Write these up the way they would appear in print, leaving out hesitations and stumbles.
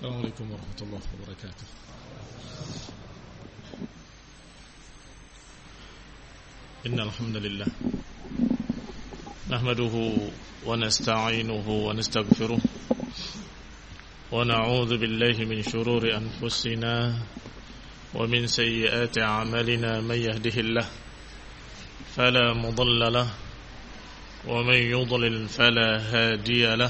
السلام عليكم ورحمة الله وبركاته. إن الحمد لله نحمده ونستعينه ونستغفره ونعوذ بالله من شرور أنفسنا ومن سيئات أعمالنا. من يهده الله فلا مضل له ومن يضلل فلا هادي له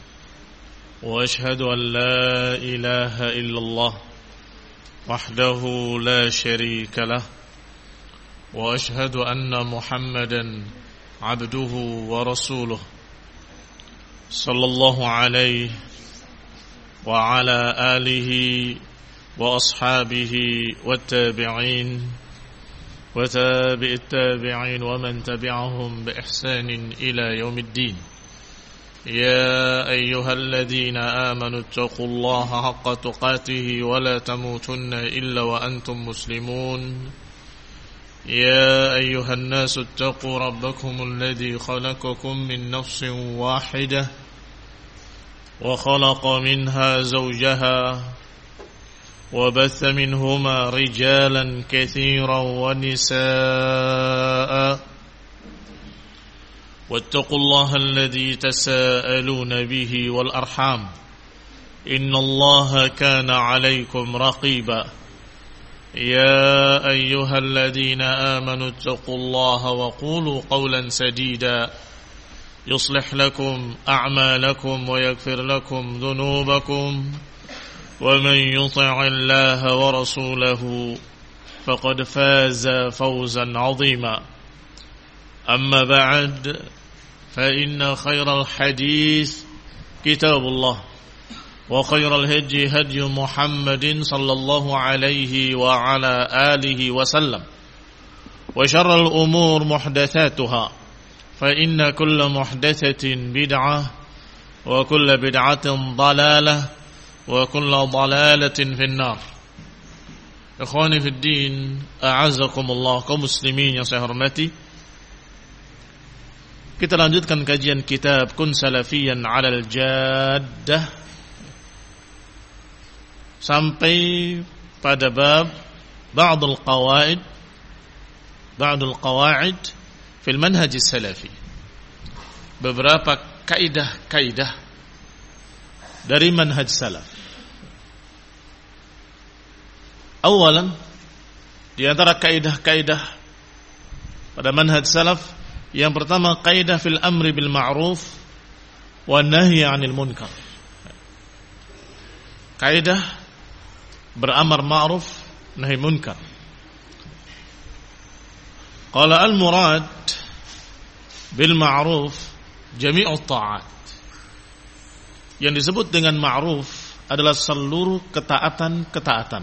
وأشهد أن لا إله إلا الله وحده لا شريك له وأشهد أن محمدا عبده ورسوله صلى الله عليه وعلى آله وأصحابه والتابعين وتابع التابعين ومن تبعهم بإحسان إلى يوم الدين. يا أيها الذين آمنوا اتقوا الله حق تقاته ولا تموتن إلا وأنتم مسلمون. يا أيها الناس اتقوا ربكم الذي خلقكم من نفس واحدة وخلق منها زوجها وبث منهما رجالا كثيرا ونساء واتقوا الله الذي تساءلون به والأرحام إن الله كان عليكم رقيبا. يا أيها الذين آمنوا اتقوا الله وقولوا قولا سديدا يصلح لكم أعمالكم ويغفر لكم ذنوبكم ومن يطع الله ورسوله فقد فاز فوزا عظيما. أما بعد فإن خير الحديث كتاب الله وخير الهدي هدي محمد صلى الله عليه وعلى آله وسلم وشر الأمور محدثاتها فإن كل محدثة بدعة وكل بدعة ضلالة وكل ضلالة في النار. Ikhwani fi din, a'azzakumullah, kaum muslimin yang saya hormati. Kita lanjutkan kajian kitab Kun Salafiyan 'alal Jaddah sampai pada bab Ba'dul Qawaid fil Manhaj Salafi. Beberapa kaidah-kaidah dari manhaj salaf. Awalan, di antara kaidah-kaidah pada manhaj salaf, yang pertama kaidah fil amri bil ma'ruf wa nahyi 'anil munkar. Kaidah beramar ma'ruf nahi munkar. Qala al murad bil ma'ruf jami'ut ta'at. Yang disebut dengan ma'ruf adalah seluruh ketaatan-ketaatan.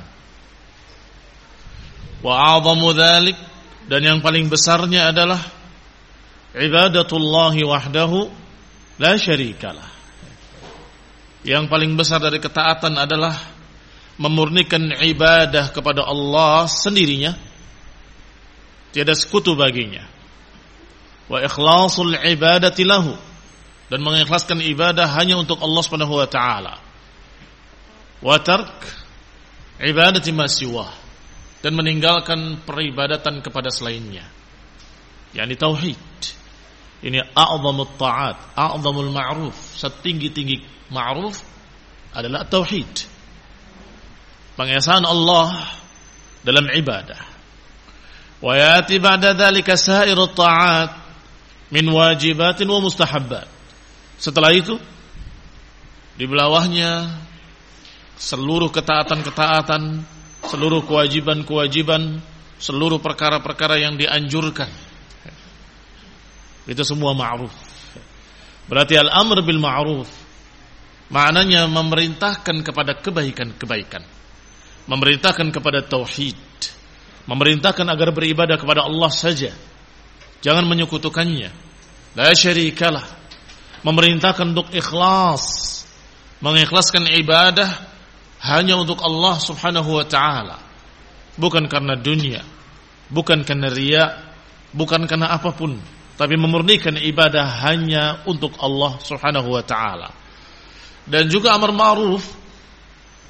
Wa 'azamu dzalik, dan yang paling besarnya adalah ibadatullahi wahdahu la syarikalah. Yang paling besar dari ketaatan adalah memurnikan ibadah kepada Allah sendirinya, tiada sekutu baginya. Wa ikhlasul ibadati lahu, dan mengikhlaskan ibadah hanya untuk Allah Subhanahu wa taala. Wa tark ibadati ma siwah, dan meninggalkan peribadatan kepada selainnya, yakni tauhid. Ini a'zamut ta'at, a'zamul ma'ruf, setinggi-tinggi ma'ruf adalah tauhid, pengesaan Allah dalam ibadah. Wa yati ba'da dzalika sairut ta'at min wajibatin wa mustahabbat. Setelah itu di bawahnya seluruh ketaatan-ketaatan, seluruh kewajiban-kewajiban, seluruh perkara-perkara yang dianjurkan. Itu semua ma'ruf. Berarti al-amr bil ma'ruf maknanya memerintahkan kepada kebaikan-kebaikan, memerintahkan kepada tauhid, memerintahkan agar beribadah kepada Allah saja, jangan menyekutukannya, la syarikalah, memerintahkan untuk ikhlas, mengikhlaskan ibadah hanya untuk Allah Subhanahu wa taala, bukan karena dunia, bukan karena riya, bukan karena apapun, tapi memurnikan ibadah hanya untuk Allah Subhanahu wa taala. Dan juga amar ma'ruf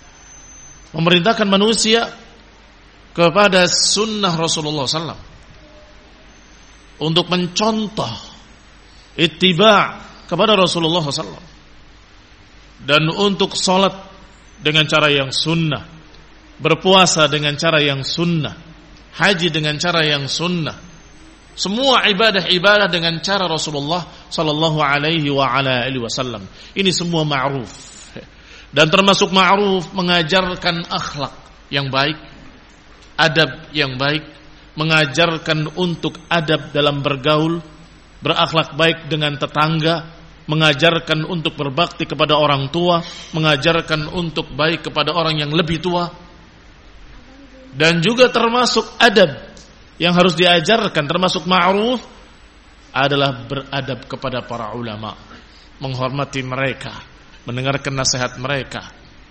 memerintahkan manusia kepada sunnah Rasulullah SAW, untuk mencontoh ittiba' kepada Rasulullah SAW, dan untuk sholat dengan cara yang sunnah, berpuasa dengan cara yang sunnah, haji dengan cara yang sunnah, semua ibadah-ibadah dengan cara Rasulullah sallallahu alaihi wa ala alihi wasallam. Ini semua ma'ruf. Dan termasuk ma'ruf mengajarkan akhlak yang baik, adab yang baik, mengajarkan untuk adab dalam bergaul, berakhlak baik dengan tetangga, mengajarkan untuk berbakti kepada orang tua, mengajarkan untuk baik kepada orang yang lebih tua. Dan juga termasuk adab yang harus diajarkan, termasuk ma'ruf, adalah beradab kepada para ulama, menghormati mereka, mendengarkan nasihat mereka.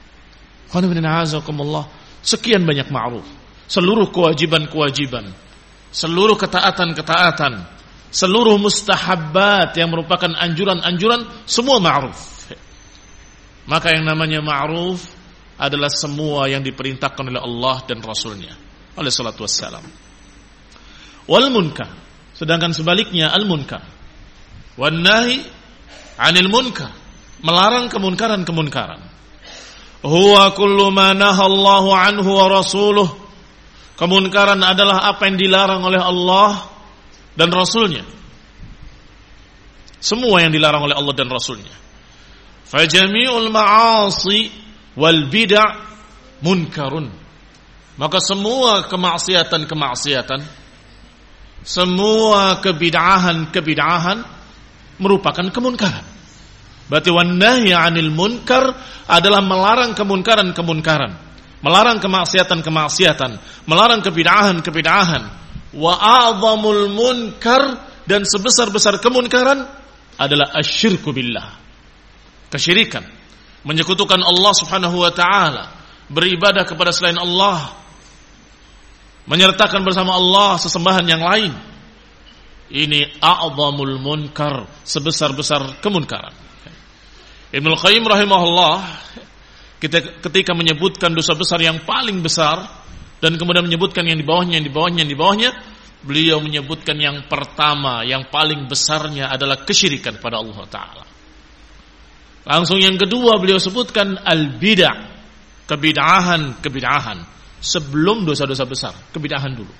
Sekian banyak ma'ruf, seluruh kewajiban-kewajiban, seluruh ketaatan-ketaatan, seluruh mustahabbat yang merupakan anjuran-anjuran, semua ma'ruf. Maka yang namanya ma'ruf adalah semua yang diperintahkan oleh Allah dan Rasulnya alaihi salatu wassalam. Wal munkar, sedangkan sebaliknya al munkar, wan nahi 'anil munkar, melarang kemunkaran-kemunkaran. Huwa kullu ma nahallahu anhu wa rasuluh, kemunkaran adalah apa yang dilarang oleh Allah dan Rasulnya, semua yang dilarang oleh Allah dan Rasulnya. Fajami'ul ma'asi wal bid'ah munkarun, maka semua kemaksiatan-kemaksiatan, semua kebid'ahan merupakan kemunkaran. Berarti wan nahi 'anil munkar adalah melarang kemunkaran-kemunkaran, melarang kemaksiatan-kemaksiatan, melarang kebid'ahan-kebid'ahan. Wa a'zamul munkar, dan sebesar-besar kemunkaran adalah asyirku billah, kesyirikan, menyekutukan Allah Subhanahu wa taala, beribadah kepada selain Allah, menyertakan bersama Allah sesembahan yang lain. Ini a'zamul munkar, sebesar-besar kemunkaran. Ibnu Qayyim rahimahullah ketika menyebutkan dosa besar yang paling besar dan kemudian menyebutkan yang di bawahnya, beliau menyebutkan yang pertama, yang paling besarnya adalah kesyirikan pada Allah taala. Langsung yang kedua beliau sebutkan al-bid'ah, kebid'ahan, sebelum dosa-dosa besar, kebid'ahan dulu.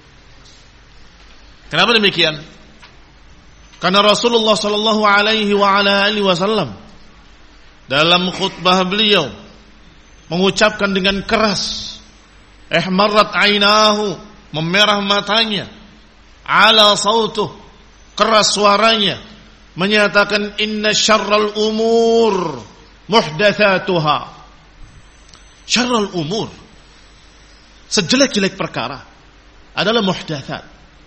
Kenapa demikian? Karena Rasulullah sallallahu alaihi wa ala alihi wasallam dalam khutbah beliau mengucapkan dengan keras, ihmarrat ainahu, memerah matanya, ala sautuh, keras suaranya, menyatakan inna syarral umur muhdatsatuha. Syarral umur, sejelek-jelek perkara adalah muhdatsat.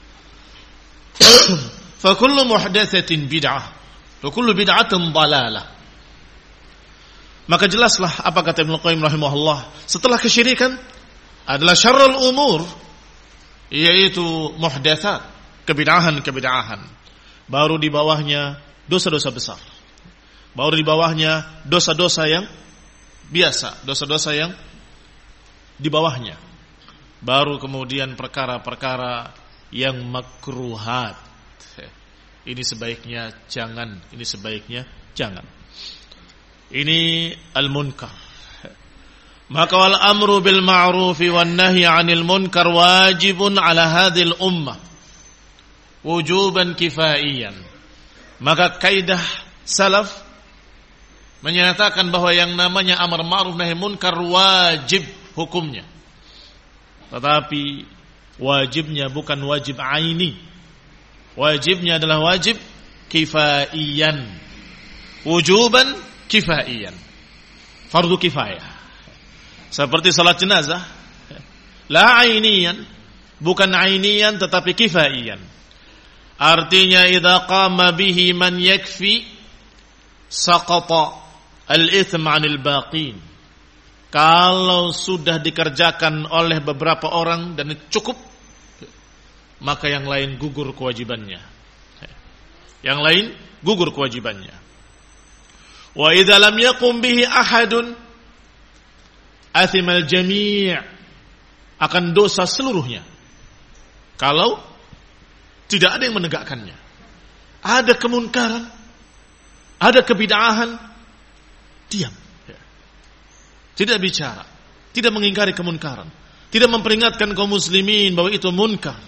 Fa kullu muhdatsatin bid'ah wa kullu bid'atin dhalalah. Maka jelaslah apa kata Ibnu Qayyim rahimahullah, setelah kesyirikan adalah syarrul umur, yaitu muhdatsat, kebid'ahan. Baru di bawahnya dosa-dosa besar. Baru di bawahnya dosa-dosa yang biasa, dosa-dosa yang di bawahnya. Baru kemudian perkara-perkara yang makruhat. Ini sebaiknya jangan, ini sebaiknya jangan. Ini al-munkar. Maka wal amru bil ma'rufi wan nahyi 'anil munkar wajibun 'ala hadhil ummah wujuban kifaiyan. Maka kaidah salaf menyatakan bahwa yang namanya amar ma'ruf nahi munkar wajib hukumnya. Tetapi wajibnya bukan wajib aini. Wajibnya adalah wajib kifaiyan. Wujuban kifaiyan. Fardu kifayah. Seperti salat jenazah, la ainiyan, bukan ainiyan tetapi kifaiyan. Artinya idza qama bihi man yakfi saqata al-ithm 'anil baqin. Kalau sudah dikerjakan oleh beberapa orang dan cukup, maka yang lain gugur kewajibannya. Yang lain gugur kewajibannya. Wa idza lam yaqum bihi ahadun athimal jami', akan dosa seluruhnya. Kalau tidak ada yang menegakkannya. Ada kemunkaran, ada kebid'ahan, diam. Tidak bicara, tidak mengingkari kemunkaran, tidak memperingatkan kaum muslimin bahwa itu munkar.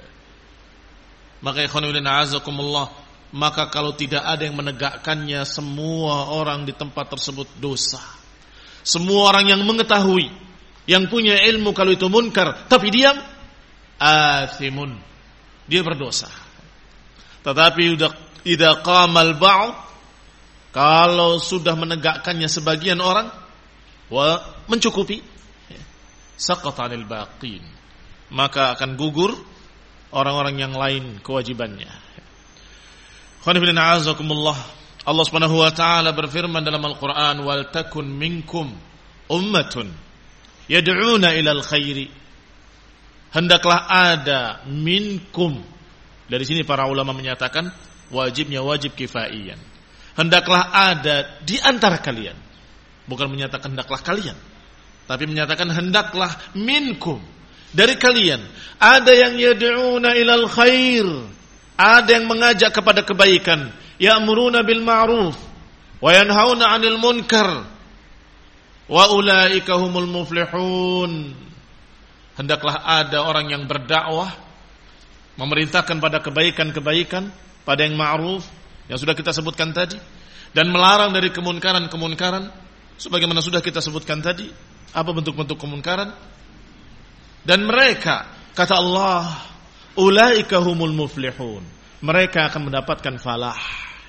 Maka ikhwan fillah azakumullah, maka kalau tidak ada yang menegakkannya, semua orang di tempat tersebut dosa. Semua orang yang mengetahui, yang punya ilmu kalau itu munkar tapi diam, athimun, dia berdosa. Tetapi idza qamal ba'd, kalau sudah menegakkannya sebagian orang, wa mencukupi, saqata 'anil baqin, maka akan gugur orang-orang yang lain kewajibannya. Khonifidina azakumullah, Allah Subhanahu wa taala berfirman dalam Al-Qur'an, wal takun minkum ummatun yad'una ilal khairi. Hendaklah ada minkum. Dari sini para ulama menyatakan wajibnya wajib kifaiyan. Hendaklah ada di antara kalian. Bukan menyatakan hendaklah kalian, tapi menyatakan hendaklah minkum, dari kalian ada yang yad'una ilal khair, ada yang mengajak kepada kebaikan, ya'muruna bil ma'ruf wa yanhauna 'anil munkar wa ulaika humul muflihun. Hendaklah ada orang yang berdakwah, memerintahkan pada kebaikan-kebaikan, pada yang ma'ruf yang sudah kita sebutkan tadi, dan melarang dari kemunkaran-kemunkaran sebagaimana sudah kita sebutkan tadi. Apa bentuk-bentuk kemunkaran? Dan mereka, kata Allah, ulaika humul muflihun, mereka akan mendapatkan falah.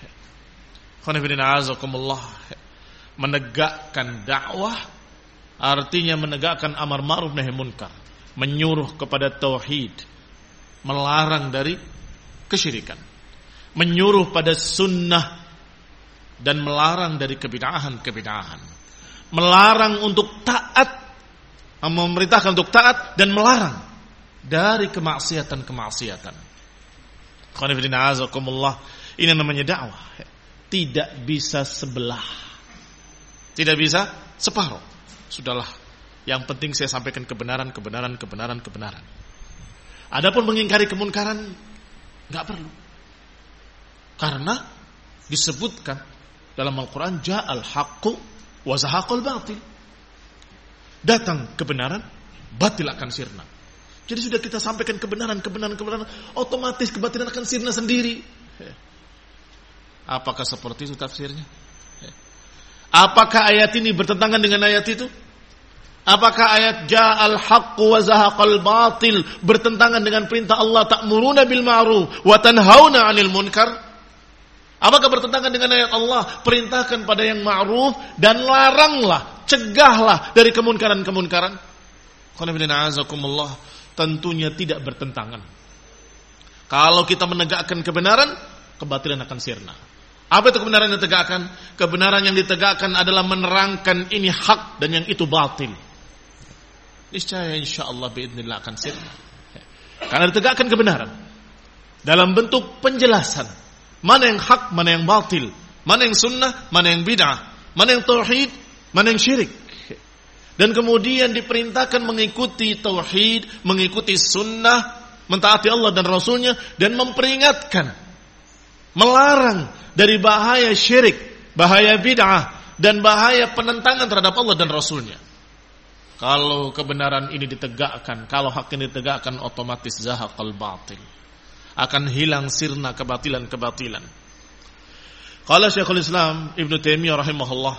Khonifidina azakumullah, menegakkan dakwah artinya menegakkan amar ma'ruf nahi munkar, menyuruh kepada tauhid, melarang dari kesyirikan, menyuruh pada sunnah, dan melarang dari kebid'ahan-kebid'ahan, melarang untuk taat, memerintahkan untuk taat, dan melarang dari kemaksiatan-kemaksiatan. Khonifidina azakumullah, ini namanya dakwah. Tidak bisa sebelah, tidak bisa separuh. Sudahlah, yang penting saya sampaikan kebenaran. Adapun mengingkari kemunkaran enggak perlu, karena disebutkan dalam Al-Quran, ja'al haqqu wa zahaqal batil. Datang kebenaran, batil akan sirna. Jadi sudah kita sampaikan kebenaran, otomatis kebatilan akan sirna sendiri. Apakah seperti itu tafsirnya? Apakah ayat ini bertentangan dengan ayat itu? Apakah ayat ja'al haqqu wa zahaqal batil bertentangan dengan perintah Allah, ta'muruna bil ma'ruf wa tanhauna 'anil munkar? Apakah bertentangan dengan ayat Allah, perintahkan pada yang ma'ruf dan laranglah, cegahlah dari kemunkaran-kemunkaran? Qanifidina azakumullah, tentunya tidak bertentangan. Kalau kita menegakkan kebenaran, kebatilan akan sirna. Apa itu kebenaran yang ditegakkan? Kebenaran yang ditegakkan adalah menerangkan ini hak dan yang itu batil. Niscaya insyaallah biidznillah akan sirna. Karena ditegakkan kebenaran dalam bentuk penjelasan. Mana yang hak, mana yang batil, mana yang sunnah, mana yang bid'ah, mana yang tauhid, mana yang syirik. Dan kemudian diperintahkan mengikuti tauhid, mengikuti sunnah, mentaati Allah dan Rasulnya, dan memperingatkan, melarang dari bahaya syirik, bahaya bid'ah, dan bahaya penentangan terhadap Allah dan Rasulnya. Kalau kebenaran ini ditegakkan, kalau hak ini ditegakkan, otomatis zahaqal batil, akan hilang sirna kebatilan-kebatilan. Qala Syekhul Islam Ibnu Taimiyah rahimahullah,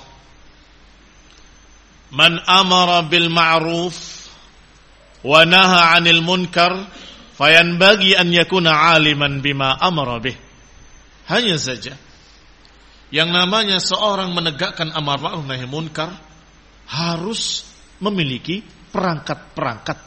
man amara bil ma'ruf wa naha 'anil munkar fayanbaghi an yakuna 'aliman bima amara bih. Hanya saja yang namanya seorang menegakkan amar ma'ruf nahi munkar harus memiliki perangkat-perangkat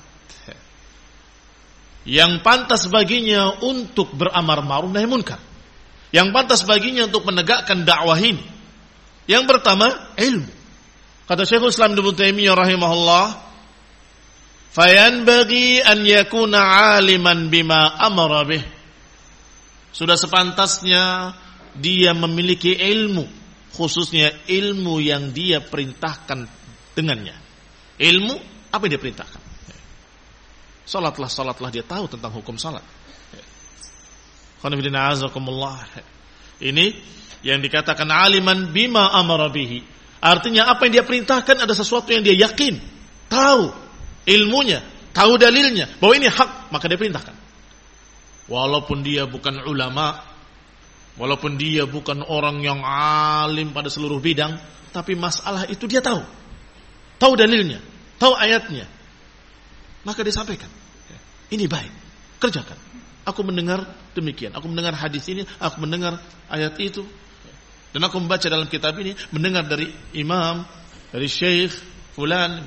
yang pantas baginya untuk beramar ma'ruf nahi munkar, yang pantas baginya untuk menegakkan dakwah ini. Yang pertama, ilmu. Kata Syekhul Islam Ibnu Taimiyah rahimahullah, fayanbaghi an yakuna 'aliman bima amara bih. Sudah sepantasnya dia memiliki ilmu, khususnya ilmu yang dia perintahkan dengannya. Ilmu apa yang dia perintahkan. Salatlah dia tahu tentang hukum salat. Ini yang dikatakan aliman bima amara bihi. Artinya apa yang dia perintahkan ada sesuatu yang dia yakin, tahu ilmunya, tahu dalilnya bahwa ini hak, maka dia perintahkan. Walaupun dia bukan ulama, walaupun dia bukan orang yang alim pada seluruh bidang, tapi masalah itu dia tahu. Tahu dalilnya, tahu ayatnya. Maka dia sampaikan. Ini baik, kerjakan. Aku mendengar demikian, aku mendengar hadis ini, aku mendengar ayat itu. Dan aku membaca dalam kitab ini, mendengar dari imam, dari syekh, fulan.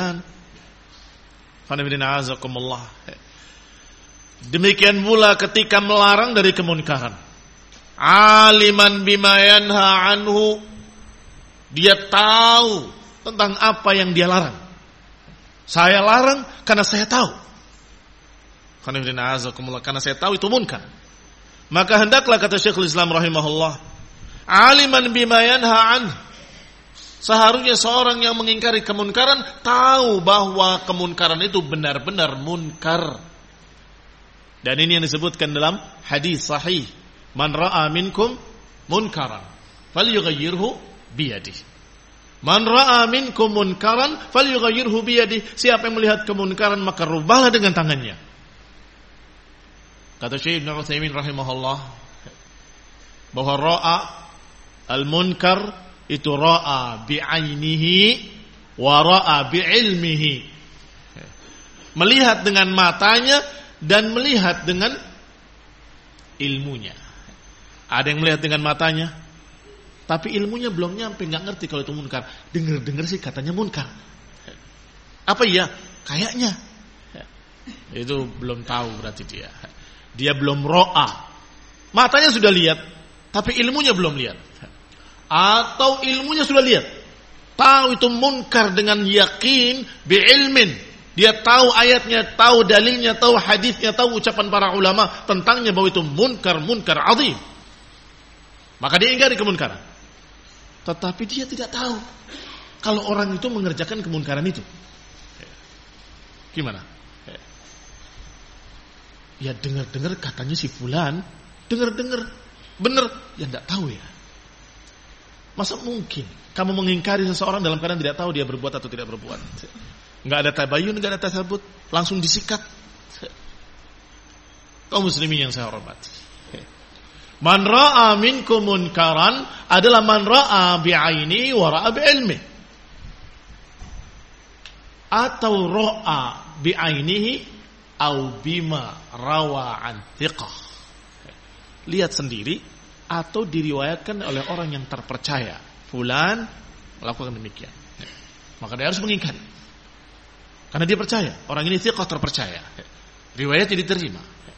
Demikian pula ketika melarang dari kemunkaran. Aliman bima yanha anhu. Dia tahu tentang apa yang dia larang. Saya larang karena saya tahu. Karena saya tahu itu munkar. Maka hendaklah, kata Syekhul Islam rahimahullah, aliman bima yanha anhu. Seharusnya seorang yang mengingkari kemunkaran tahu bahwa kemunkaran itu benar-benar munkar. Dan ini yang disebutkan dalam hadis sahih, man ra'a minkum munkaran falyughayyirhu biyadihi. Man ra'a minkum munkaran falyughayyirhu biyadihi. Siapa yang melihat kemunkaran maka rubahlah dengan tangannya. Kata Syekh Ibnu Utsaimin rahimahullah bahwa ra'a al-munkar itu ra'a bi'ainihi wa ra'a bi'ilmihi. Melihat dengan matanya dan melihat dengan ilmunya. Ada yang melihat dengan matanya, tapi ilmunya belum nyampe, nggak ngerti kalau itu munkar. Dengar sih katanya munkar. Apa iya? Kayaknya. Itu belum tahu berarti dia. Dia belum ro'a. Matanya sudah lihat, tapi ilmunya belum lihat. Atau ilmunya sudah lihat, tahu itu munkar dengan yakin bi'ilmin. Dia tahu ayatnya, tahu dalilnya, tahu hadisnya, tahu ucapan para ulama tentangnya bahwa itu munkar azim. Maka dia ingkari kemunkaran. Tetapi dia tidak tahu kalau orang itu mengerjakan kemunkaran itu. Gimana? Ya dengar katanya si fulan, dengar benar, ya enggak tahu ya. Masa mungkin kamu mengingkari seseorang dalam keadaan tidak tahu dia berbuat atau tidak berbuat? Enggak ada tabayun, enggak ada tasabut, langsung disikat. Kaum muslimin yang saya hormati. Man ra'a minkum munkaran adalah man ra'a bi'aini wa ra'a bi'ilmi. Atau ra'a bi'ainihi au bima rawa an thiqah. Lihat sendiri atau diriwayatkan oleh orang yang terpercaya. Fulan melakukan demikian. Maka dia harus mengingkari. Karena dia percaya, orang ini thiqah, terpercaya. Riwayatnya diterima.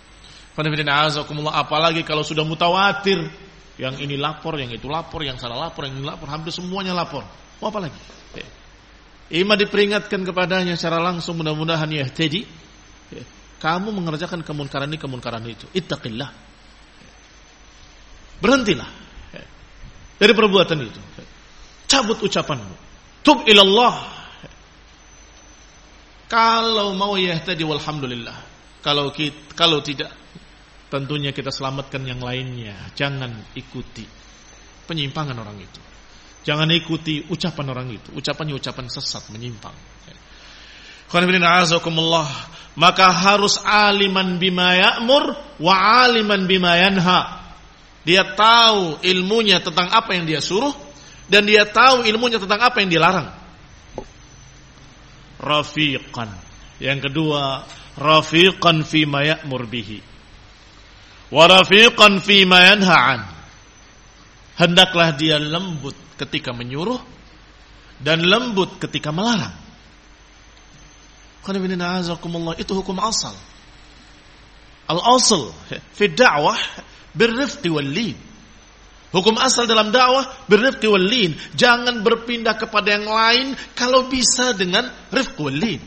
Apalagi kalau sudah mutawatir, yang ini lapor, yang itu lapor, yang salah lapor, yang ini lapor, hampir semuanya lapor. Mau apa lagi? Ima diperingatkan kepadanya secara langsung, mudah-mudahan yahtadi. Kamu mengerjakan kemunkaran ini, kemunkaran itu. Ittaqillah. Berhentilah dari perbuatan itu. Cabut ucapanmu. Tub ilallah. Kalau mau yahtadi walhamdulillah. Kalau tidak, tentunya kita selamatkan yang lainnya. Jangan ikuti penyimpangan orang itu. Jangan ikuti ucapan orang itu. Ucapannya ucapan sesat, menyimpang. Maka harus aliman bima ya'mur wa aliman bima yanha. Dia tahu ilmunya tentang apa yang dia suruh, dan dia tahu ilmunya tentang apa yang dilarang. Rafiqan. Yang kedua, rafiqan fima ya'mur bihi wa rafiqan fima yanha an. Hendaklah dia lembut ketika menyuruh dan lembut ketika melarang. Itu hukum asal. Al-asal fi da'wah birrifqi wal lin. Hukum asal dalam dakwah birrifqi wal lin. Jangan berpindah kepada yang lain kalau bisa dengan rifq wal lin.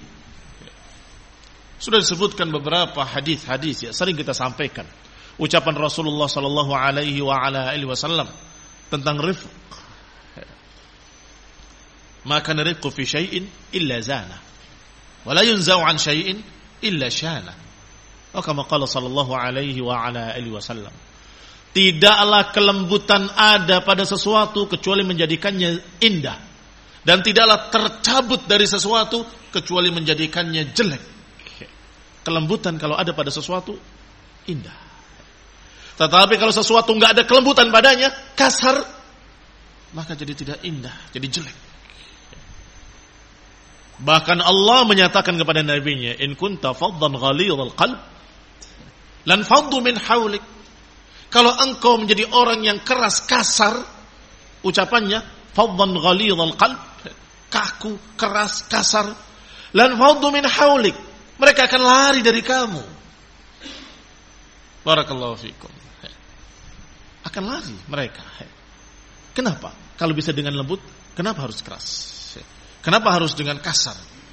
Sudah disebutkan beberapa hadis-hadis ya, sering kita sampaikan. Ucapan Rasulullah sallallahu alaihi wa ala alihi wasallam tentang rifq. maka nariqu fi syai'in illa zana wa la yunza'u an syai'in illa syana. Kama qala sallallahu alaihi wa ala alihi wasallam. Tidaklah kelembutan ada pada sesuatu kecuali menjadikannya indah, dan tidaklah tercabut dari sesuatu kecuali menjadikannya jelek. Kelembutan kalau ada pada sesuatu indah. Tetapi kalau sesuatu enggak ada kelembutan padanya, kasar, maka jadi tidak indah, jadi jelek. Bahkan Allah menyatakan kepada nabinya, in kunta faddan ghalidhal qalb lan faddu min hawlik. Kalau engkau menjadi orang yang keras, kasar, ucapannya faddan ghalidhal qalb, kaku, keras, kasar, lan faddu min hawlik, mereka akan lari dari kamu. Barakallahu fikum. Akan lari mereka. Kenapa? Kalau bisa dengan lembut, kenapa harus keras? Kenapa harus dengan kasar?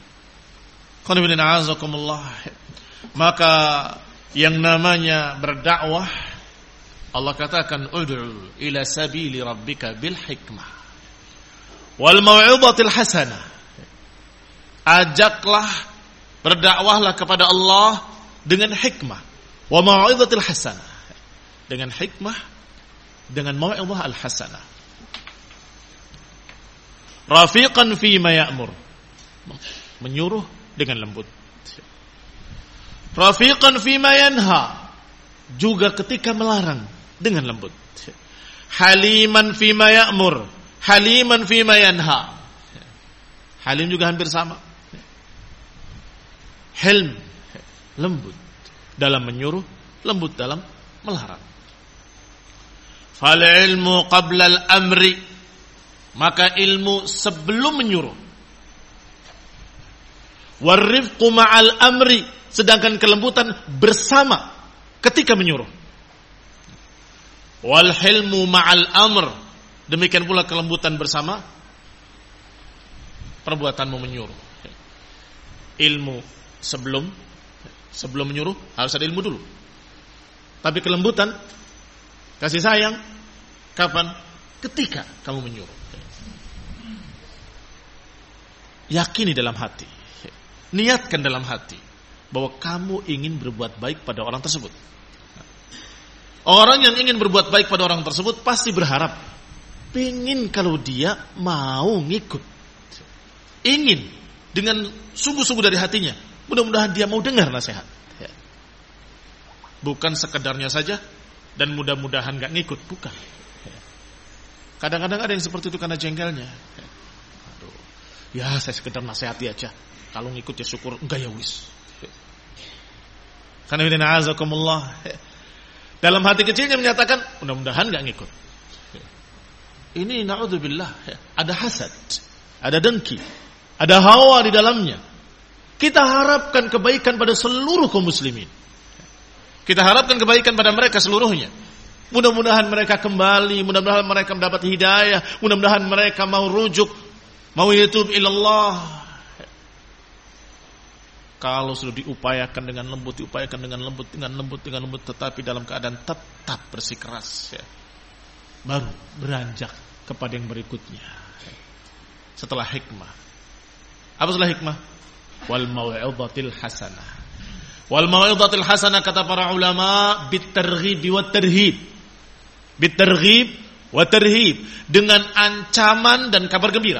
Maka yang namanya berdakwah, Allah katakan ud'u ila sabili rabbika bil hikmah wal mau'izatil hasanah. Ajaklah, berdakwahlah kepada Allah dengan hikmah wa mau'izatil hasanah. Dengan hikmah, dengan mau'izah al-hasanah. Rafiqan fi ma ya'mur, menyuruh dengan lembut. Rafiqan fi ma yanha, juga ketika melarang dengan lembut. Haliman fi ma ya'mur, haliman fi ma yanha. Halim juga hampir sama. Hilm, lembut dalam menyuruh, lembut dalam melarang. Fal ilmu qabla al-amri, maka ilmu sebelum menyuruh. Warifqu ma'al amri, sedangkan kelembutan bersama ketika menyuruh. Wal hilmu ma'al amr, demikian pula kelembutan bersama perbuatanmu menyuruh. Ilmu sebelum menyuruh harus ada ilmu dulu. Tapi kelembutan, kasih sayang, kapan? Ketika kamu menyuruh. Yakini dalam hati, niatkan dalam hati bahwa kamu ingin berbuat baik pada orang tersebut. Orang yang ingin berbuat baik pada orang tersebut pasti berharap, ingin kalau dia mau ngikut, ingin dengan sungguh-sungguh dari hatinya, mudah-mudahan dia mau dengar nasihat. Bukan sekedarnya saja dan mudah-mudahan gak ngikut, bukan. Kadang-kadang ada yang seperti itu karena jengkelnya. Aduh, ya saya sekedar nasihati aja, kalau ngikut ya syukur, enggak ya wis. Karena ini na'azakumullah, dalam hati kecilnya menyatakan mudah-mudahan gak ngikut. Ini na'udzubillah, ada hasad, ada dengki, ada hawa di dalamnya. Kita harapkan kebaikan pada seluruh kaum muslimin. Kita harapkan kebaikan pada mereka seluruhnya. Mudah-mudahan mereka kembali, mudah-mudahan mereka mendapat hidayah, mudah-mudahan mereka mau rujuk, mau yatub ilallah. Kalau sudah diupayakan dengan lembut, tetapi dalam keadaan tetap bersikeras, baru beranjak kepada yang berikutnya. Setelah hikmah. Apa setelah hikmah? Wal mau'izatil hasanah. Wal mau'izatil hasanah, kata para ulama, bitarghib wa tarhib. Bitarghib wa tarhib, dengan ancaman dan kabar gembira.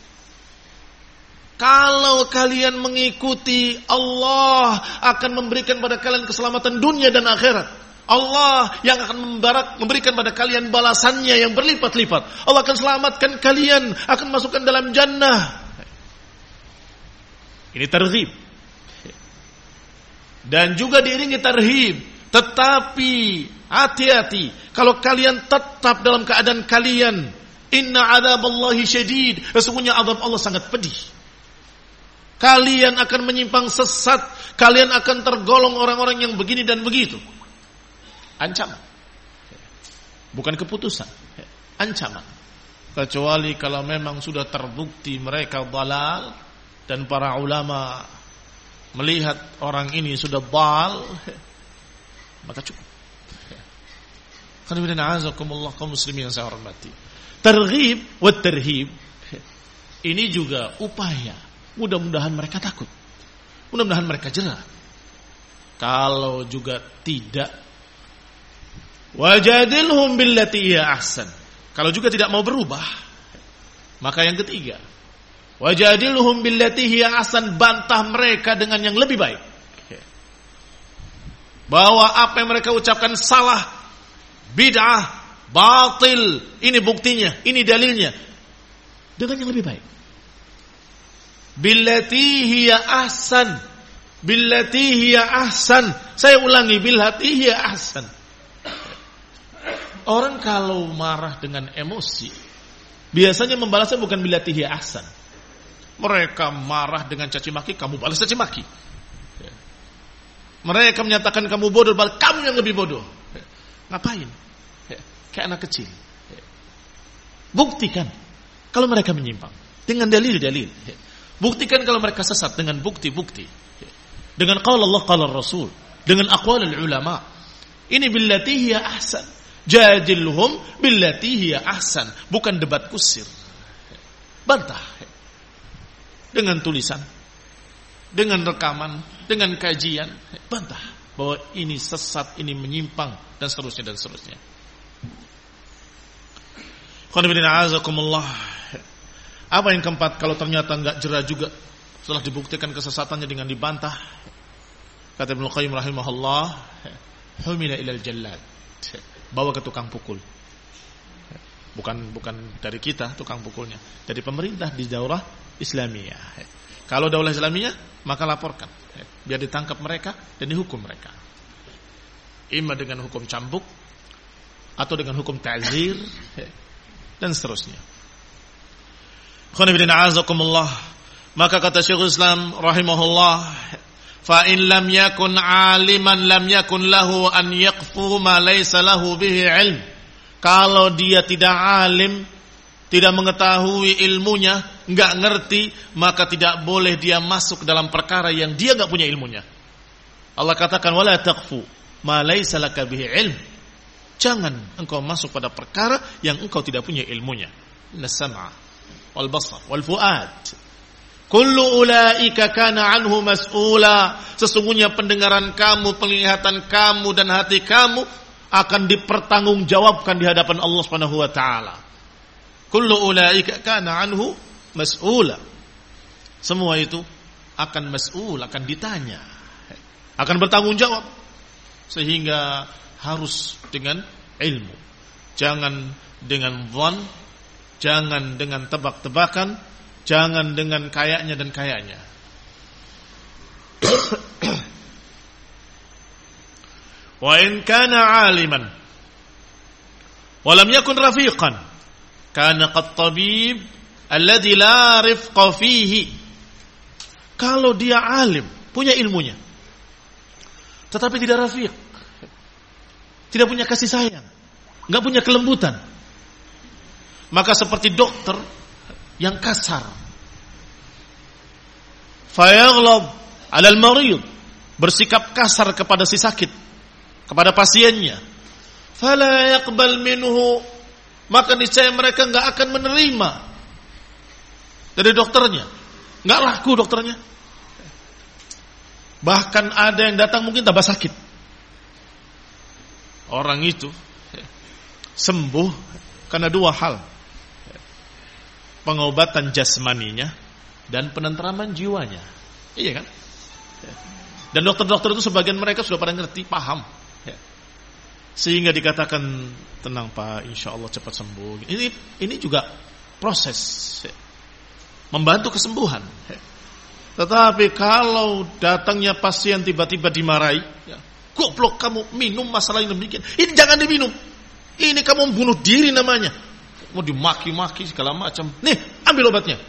Kalau kalian mengikuti, Allah akan memberikan pada kalian keselamatan dunia dan akhirat. Allah yang akan memberikan pada kalian balasannya yang berlipat-lipat. Allah akan selamatkan kalian, akan masukkan dalam jannah. Ini targhib. Dan juga diiringi tarhib. Tetapi hati-hati, kalau kalian tetap dalam keadaan kalian, inna adzaballahi syadid, sesungguhnya azab Allah sangat pedih. Kalian akan menyimpang sesat, kalian akan tergolong orang-orang yang begini dan begitu. Ancaman, bukan keputusan, ancaman. Kecuali kalau memang sudah terbukti mereka dalal dan para ulama melihat orang ini sudah dal, maka cukup. Qanibina azakumullah kaum muslimin yang saya hormati. Targhib wa tarhib, Ini juga upaya. Mudah-mudahan mereka takut. Mudah-mudahan mereka jera. Kalau juga tidak, wajadilhum billati hiya ahsan. Kalau juga tidak mau berubah, maka yang ketiga, wajadilhum billati hiya ahsan, bantah mereka dengan yang lebih baik. Bahwa apa yang mereka ucapkan salah, bid'ah, batil, ini buktinya, ini dalilnya, dengan yang lebih baik. Billati hiya ahsan, billati hiya ahsan. Saya ulangi, billati hiya ahsan. Orang kalau marah dengan emosi, biasanya membalasnya bukan billati hiya ahsan. Mereka marah dengan caci maki, kamu balas caci maki. Mereka menyatakan kamu bodoh, balas kamu yang lebih bodoh. Ngapain? Kayak anak kecil. Buktikan kalau mereka menyimpang dengan dalil-dalil. Buktikan kalau mereka sesat dengan bukti-bukti. Dengan qala Allah qala Rasul, dengan aqwalul ulama. Ini billati hiya ahsan. Jadilhum billati hiya ahsan, bukan debat kusir. Bantah. Dengan tulisan, dengan rekaman, dengan kajian, bantah bahwa ini sesat, ini menyimpang, dan seterusnya dan seterusnya. Apa yang keempat, kalau ternyata enggak jera juga setelah dibuktikan kesesatannya dengan dibantah, kata Ibnu Qayyim rahimahullah, humila ilal jallad, bawa ke tukang pukul. Bukan dari kita tukang pukulnya, dari pemerintah di daurah Islamiyah. Kalau daulah Islamiyah, maka laporkan, biar ditangkap mereka dan dihukum mereka. Ima dengan hukum cambuk atau dengan hukum ta'zir dan seterusnya. Maka kata Syekhul Islam rahimahullah, fa in lam yakun aliman lam yakun lahu an yaqfu ma laysa lahu bihi ilm. Kalau dia tidak alim, tidak mengetahui ilmunya, enggak ngerti, maka tidak boleh dia masuk dalam perkara yang dia enggak punya ilmunya. Allah katakan wala taqfu ma laysa laka bihi ilm. Jangan engkau masuk pada perkara yang engkau tidak punya ilmunya. Nas-sam'a wal basar wal fuad kullu ulaika kana anhu mas'ula. Sesungguhnya pendengaran kamu, penglihatan kamu dan hati kamu akan dipertanggungjawabkan di hadapan Allah Subhanahu wa taala. Kullu ulaika kana anhu mas'ula. Semua itu akan mas'ul, akan ditanya, akan bertanggung jawab. Sehingga harus dengan ilmu. Jangan dengan dhann, jangan dengan tebak-tebakan, jangan dengan kayaknya dan kayaknya. Wa in kana aliman wa lam yakun rafiqan kana qat-tabib alladhi la rifqa fihi. Kalau dia alim, punya ilmunya, tetapi tidak rafiq, tidak punya kasih sayang, enggak punya kelembutan, maka seperti dokter yang kasar. Fayaghlab 'alal marid, bersikap kasar kepada si sakit, kepada pasiennya. Fala yaqbal minhu, maka niscaya mereka enggak akan menerima dari dokternya. Enggak laku dokternya. Bahkan ada yang datang mungkin tambah sakit. Orang itu sembuh karena dua hal: pengobatan jasmaninya dan penentraman jiwanya. Iya kan? Dan dokter-dokter itu sebagian mereka sudah pada ngerti, paham, sehingga dikatakan tenang Pak, insya Allah cepat sembuh. Ini juga proses membantu kesembuhan. Tetapi kalau datangnya pasien tiba-tiba dimarahi, goblok kamu minum masalah yang demikian, ini jangan diminum, ini kamu bunuh diri namanya, mau dimaki-maki segala macam. Nih, ambil obatnya.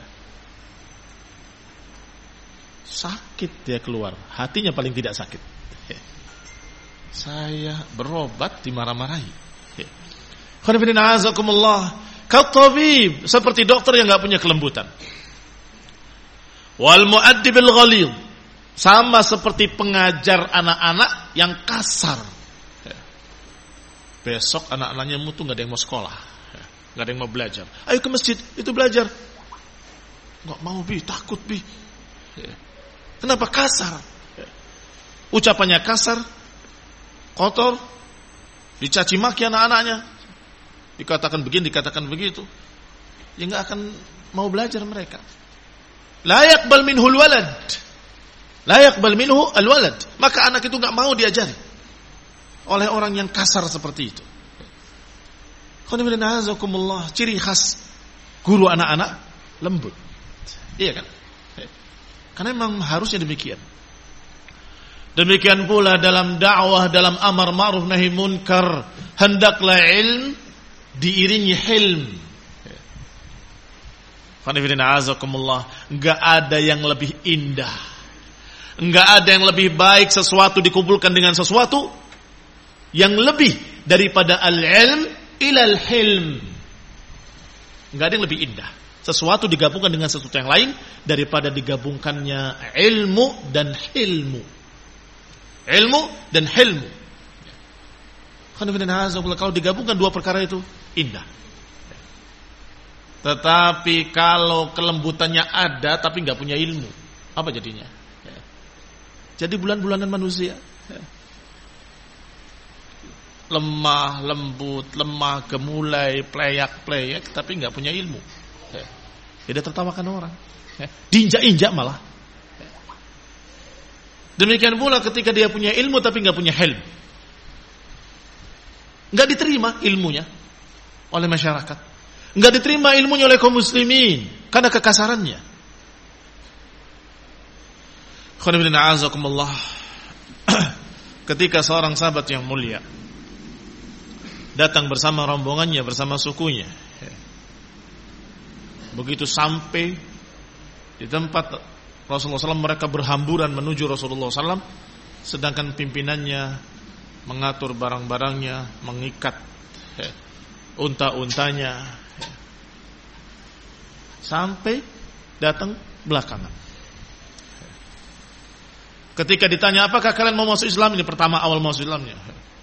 Sakit dia keluar, hatinya paling tidak sakit. Saya berobat dimarah-marahi. Khonifidina azakumullah, katabib, seperti dokter yang enggak punya kelembutan. Wal mu'addibil ghalidh, sama seperti pengajar anak-anak yang kasar. Besok anak-anaknya mutu, enggak ada yang mau sekolah, enggak ada yang mau belajar. Ayo ke masjid, itu belajar. Enggak mau bi, takut bi. Kenapa kasar? Ucapannya kasar, kotor, dicaci maki anak-anaknya, dikatakan begini, dikatakan begitu. Ya enggak akan mau belajar mereka. La yaqbal minhu al-walad. La yaqbal minhu al-walad. Maka anak itu enggak mau diajari oleh orang yang kasar seperti itu. Ciri khas guru anak-anak lembut. Iya kan? Karena memang harusnya demikian. Demikian pula dalam dakwah, dalam amar ma'ruf nahi munkar, hendaklah ilm diiringi hilm. Enggak ada yang lebih indah, enggak ada yang lebih baik sesuatu dikumpulkan dengan sesuatu yang lebih daripada al-ilm ilal hilm. Enggak ada yang lebih indah sesuatu digabungkan dengan sesuatu yang lain daripada digabungkannya ilmu dan hilmu. Ilmu dan hilmu. Kalau digabungkan dua perkara itu indah. Tetapi kalau kelembutannya ada tapi nggak punya ilmu, apa jadinya? Jadi bulan-bulanan manusia. Lemah, lembut, lemah, gemulai, pleyak, tapi nggak punya ilmu. Tidak tertawakan orang. Diinjak-injak malah. Demikian pula ketika dia punya ilmu tapi nggak punya hilm, nggak diterima ilmunya oleh masyarakat, nggak diterima ilmunya oleh kaum muslimin karena kekasarannya. Ketika seorang sahabat yang mulia datang bersama rombongannya, bersama sukunya, begitu sampai di tempat Rasulullah SAW, mereka berhamburan menuju Rasulullah SAW, sedangkan pimpinannya mengatur barang-barangnya, mengikat unta-untanya, sampai datang belakangan. Ketika ditanya, apakah kalian mau masuk Islam? Ini pertama awal masuk Islamnya.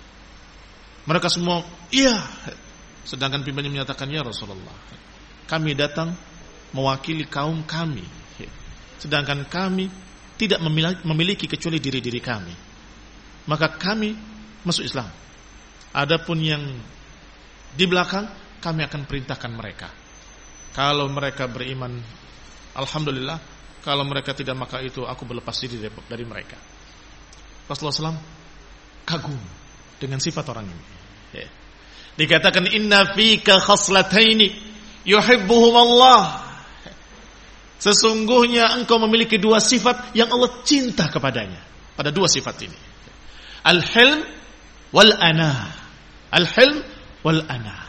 Mereka semua, iya. Sedangkan pimpinannya menyatakan, ya Rasulullah, kami datang mewakili kaum kami, sedangkan kami tidak memiliki kecuali diri-diri kami. Maka kami masuk Islam. Adapun yang di belakang, kami akan perintahkan mereka. Kalau mereka beriman, alhamdulillah. Kalau mereka tidak, maka itu aku berlepas diri dari mereka. Rasulullah SAW kagum dengan sifat orang ini. Dikatakan, inna fika khaslataini yuhibbuhum Allah. Sesungguhnya engkau memiliki dua sifat yang Allah cinta kepadanya. Pada dua sifat ini, al-hilm wal-ana. Al-hilm wal-ana.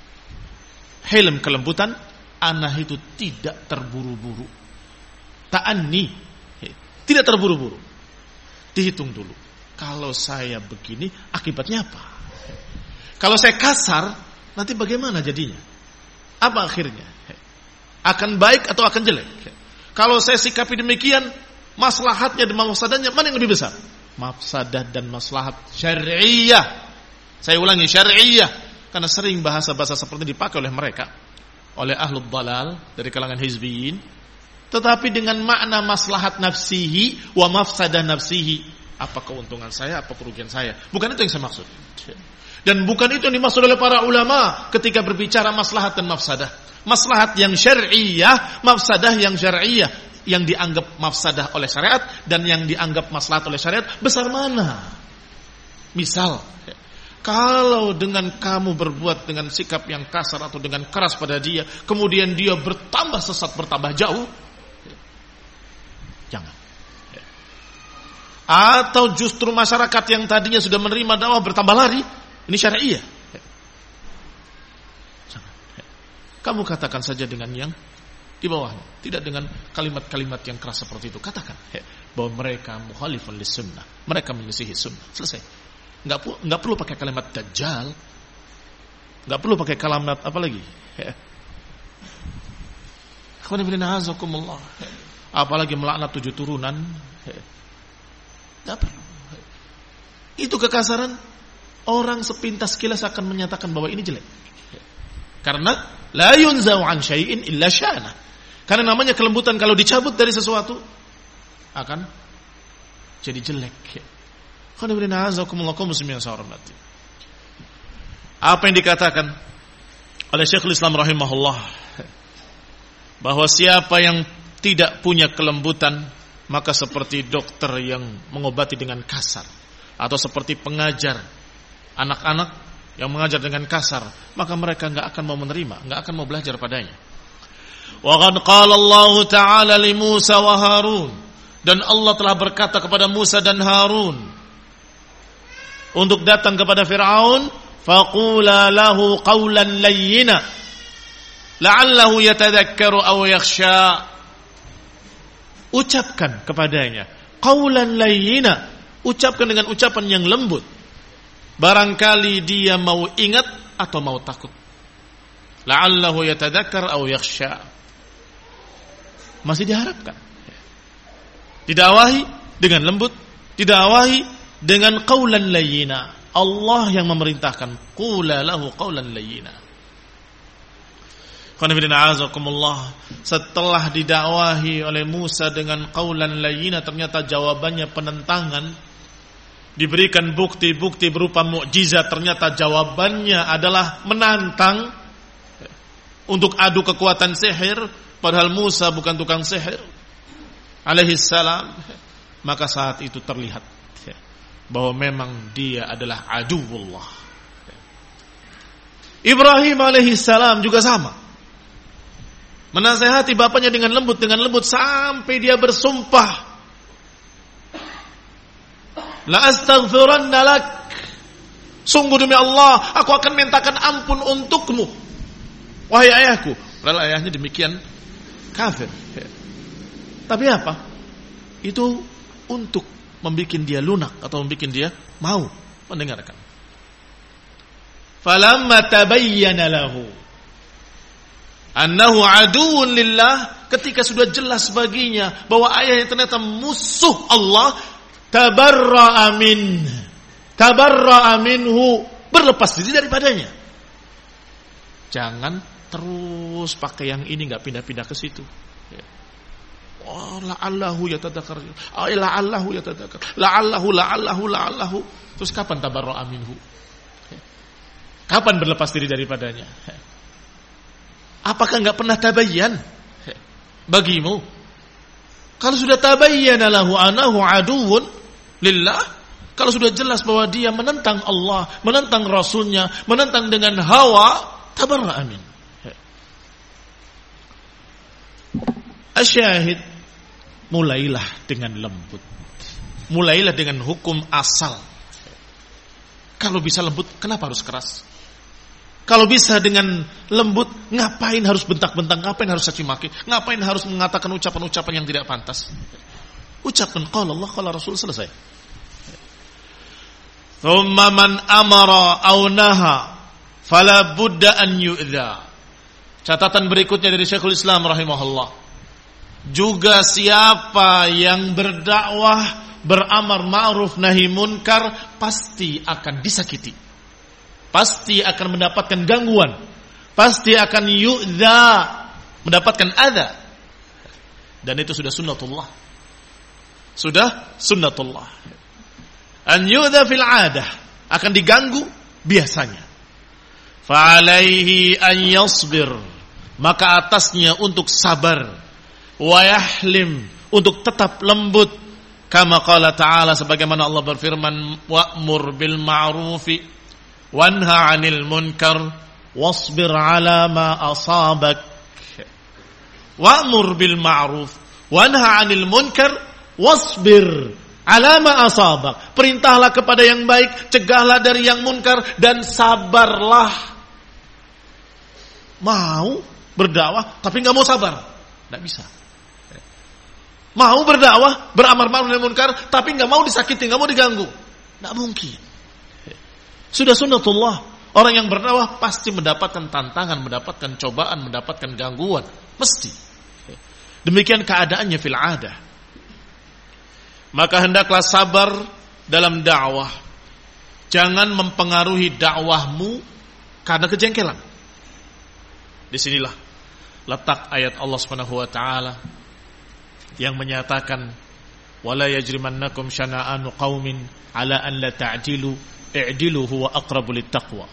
Hilm kelembutan, ana itu tidak terburu-buru. Ta'anni, tidak terburu-buru. Dihitung dulu. Kalau saya begini, akibatnya apa? Kalau saya kasar, nanti bagaimana jadinya? Apa akhirnya? Akan baik atau akan jelek? Kalau saya sikapi demikian, maslahatnya dan mafsadahnya mana yang lebih besar? Mafsadah dan maslahat syar'iyah. Saya ulangi, syar'iyah. Karena sering bahasa-bahasa seperti dipakai oleh mereka, oleh ahlul dalal dari kalangan hizbiyin. Tetapi dengan makna maslahat nafsihi wa mafsadah nafsihi. Apa keuntungan saya, apa kerugian saya? Bukan itu yang saya maksud. Dan bukan itu yang dimaksud oleh para ulama ketika berbicara maslahat dan mafsadah. Maslahat yang syar'iyah, mafsadah yang syar'iyah. Yang dianggap mafsadah oleh syariat dan yang dianggap maslahat oleh syariat, besar mana? Misal, kalau dengan kamu berbuat dengan sikap yang kasar atau dengan keras pada dia, kemudian dia bertambah sesat, bertambah jauh, jangan. Atau justru masyarakat yang tadinya sudah menerima dakwah bertambah lari, ini syariah. Kamu katakan saja dengan yang di bawahnya, tidak dengan kalimat-kalimat yang keras seperti itu. Katakan bahwa mereka mukhalifun lis-sunnah, mereka menyelisihi sunnah. Selesai. Enggak perlu pakai kalimat dajjal, enggak perlu pakai kalimat apa lagi. Apalagi melaknat 7 turunan. Enggak perlu. Itu kekasaran. Orang sepintas kilas akan menyatakan bahwa ini jelek. Karena la yunzau an syai'in illa sya'na. Karena namanya kelembutan kalau dicabut dari sesuatu akan jadi jelek. Apa yang dikatakan oleh Syekhul Islam rahimahullah, bahwa siapa yang tidak punya kelembutan maka seperti dokter yang mengobati dengan kasar, atau seperti pengajar anak-anak yang mengajar dengan kasar, maka mereka enggak akan mau menerima, enggak akan mau belajar padanya. Wa qad qala Allah Ta'ala li Musa wa Harun, dan Allah telah berkata kepada Musa dan Harun untuk datang kepada Fir'aun, faqula lahu qawlan layyina la'allahu yatadhakkaru aw yakhsha. Ucapkan kepadanya qawlan layyina, ucapkan dengan ucapan yang lembut, barangkali dia mau ingat atau mau takut. La'allahu yatadhakkar aw yakhsha. Masih diharapkan. Didakwahi dengan lembut, didakwahi dengan qawlan layyina. Allah yang memerintahkan, qula lahu qawlan layyina. Setelah didakwahi oleh Musa dengan qawlan layyina, ternyata jawabannya penentangan. Diberikan bukti-bukti berupa mukjizat, ternyata jawabannya adalah menantang untuk adu kekuatan sihir, padahal Musa bukan tukang sihir alaihi salam. Maka saat itu terlihat bahwa memang dia adalah aduwullah. Ibrahim alaihi salam juga sama, menasihati bapaknya dengan lembut sampai dia bersumpah, la astaghfiranna lak, sungguh demi Allah aku akan mintakan ampun untukmu wahai ayahku. Padahal ayahnya demikian kafir. Tapi apa? Itu untuk membuat dia lunak atau membuat dia mau mendengarkan. Falamma tabayyana lahu annahu aduwwun lillah, ketika sudah jelas baginya bahwa ayahnya ternyata musuh Allah, tabarra'a minhu, berlepas diri daripadanya. Jangan terus pakai yang ini, enggak pindah-pindah ke situ. Oh, la'allahu yatadzakkar. La'allahu yatadzakkar. La'allahu. Terus kapan tabarra'a minhu? Kapan berlepas diri daripadanya? Apakah enggak pernah tabayyan bagimu? Kalau sudah tabayyana lahu anahu aduwwun lillah, kalau sudah jelas bahwa dia menentang Allah, menentang Rasulnya, menentang dengan hawa, tabarra'a min. Asyahid, mulailah dengan lembut, mulailah dengan hukum asal. Kalau bisa lembut, kenapa harus keras? Kalau bisa dengan lembut, ngapain harus bentak-bentak, ngapain harus caci maki, ngapain harus mengatakan ucapan-ucapan yang tidak pantas? Ucapkan qala Allah, qala Rasul, selesai. Thumma man amara aw naha fala budda an yu'dha. Catatan berikutnya dari Syekhul Islam rahimahullah, juga siapa yang berdakwah, beramar ma'ruf nahi munkar, pasti akan disakiti, pasti akan mendapatkan gangguan, pasti akan yu'dha, mendapatkan adza. Dan itu sudah sunnatullah, sudah sunnatullah. An yu'dha fil 'adah, akan diganggu biasanya. Fa'alaihi an yasbir, maka atasnya untuk sabar, wa yahlim, untuk tetap lembut. Kama qala ta'ala, sebagaimana Allah berfirman, wa'mur bil ma'rufi wanha 'anil munkar wasbir 'ala ma asabak. Wa'mur bil ma'ruf wanha 'anil munkar wasbir 'ala ma asabak. Perintahlah kepada yang baik, cegahlah dari yang munkar, dan sabarlah. Mau berdakwah tapi enggak mau sabar, enggak bisa. Mau berdakwah, beramar ma'ruf nahi munkar, tapi enggak mau disakiti, enggak mau diganggu, enggak mungkin. Sudah sunnatullah, orang yang berdakwah pasti mendapatkan tantangan, mendapatkan cobaan, mendapatkan gangguan, mesti. Demikian keadaannya fil 'adah. Maka hendaklah sabar dalam dakwah. Jangan mempengaruhi dakwahmu karena kejengkelan. Disinilah letak ayat Allah Subhanahu wa taala yang menyatakan wala yajrimannakum syana'anu qaumin ala an la ta'dilu i'dilu huwa aqrabu littaqwa.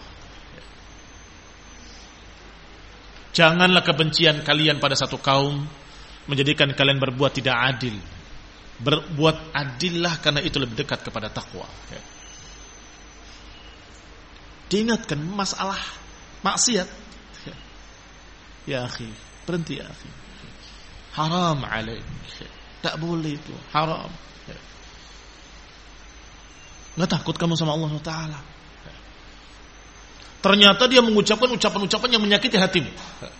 Janganlah kebencian kalian pada satu kaum menjadikan kalian berbuat tidak adil. Berbuat adillah karena itu lebih dekat kepada takwa. Diingatkan masalah maksiat. Ya akhi, berhenti ya akhi. Haram alaik. Tak boleh itu, haram. Enggak takut kamu sama Allah Ta'ala. Ternyata dia mengucapkan ucapan-ucapan yang menyakiti hatimu.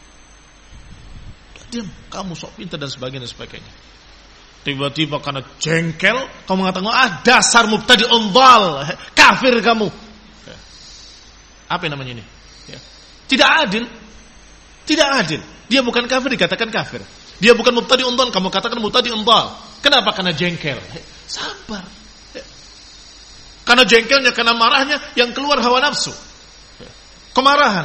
Diam, kamu sok pintar dan sebagainya. Tiba-tiba karena jengkel, kamu mengatakan, dasar mubtadi dhal, kafir kamu. Apa yang namanya ini? Tidak adil. Tidak adil. Dia bukan kafir, dikatakan kafir. Dia bukan mubtadi dhal, kamu katakan mubtadi dhal. Kenapa? Karena jengkel. Sabar. Karena jengkelnya, karena marahnya yang keluar hawa nafsu. Kemarahan.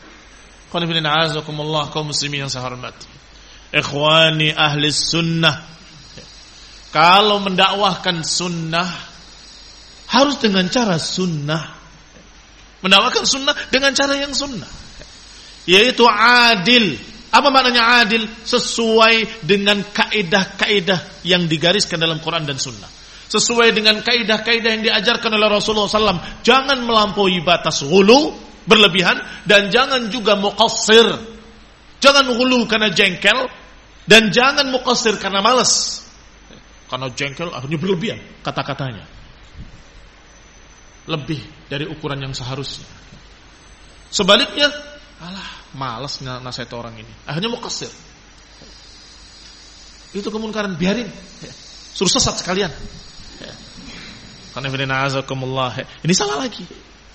Kaum muslimin yang saya hormati. Ikhwani ahli sunnah. Kalau mendakwahkan sunnah harus dengan cara sunnah. Mendakwahkan sunnah dengan cara yang sunnah, yaitu adil. Apa maknanya adil? Sesuai dengan kaidah-kaidah yang digariskan dalam Quran dan sunnah. Sesuai dengan kaidah-kaidah yang diajarkan oleh Rasulullah SAW. Jangan melampaui batas ghulu, berlebihan, dan jangan juga muqassir. Jangan ghulu karena jengkel, dan jangan muqassir karena malas. Karena jengkel akhirnya berlebihan kata-katanya, lebih dari ukuran yang seharusnya. Sebaliknya, malas nasihat orang ini, akhirnya muqassir. Itu kemunkaran, biarin, suruh sesat sekalian. Ini salah lagi.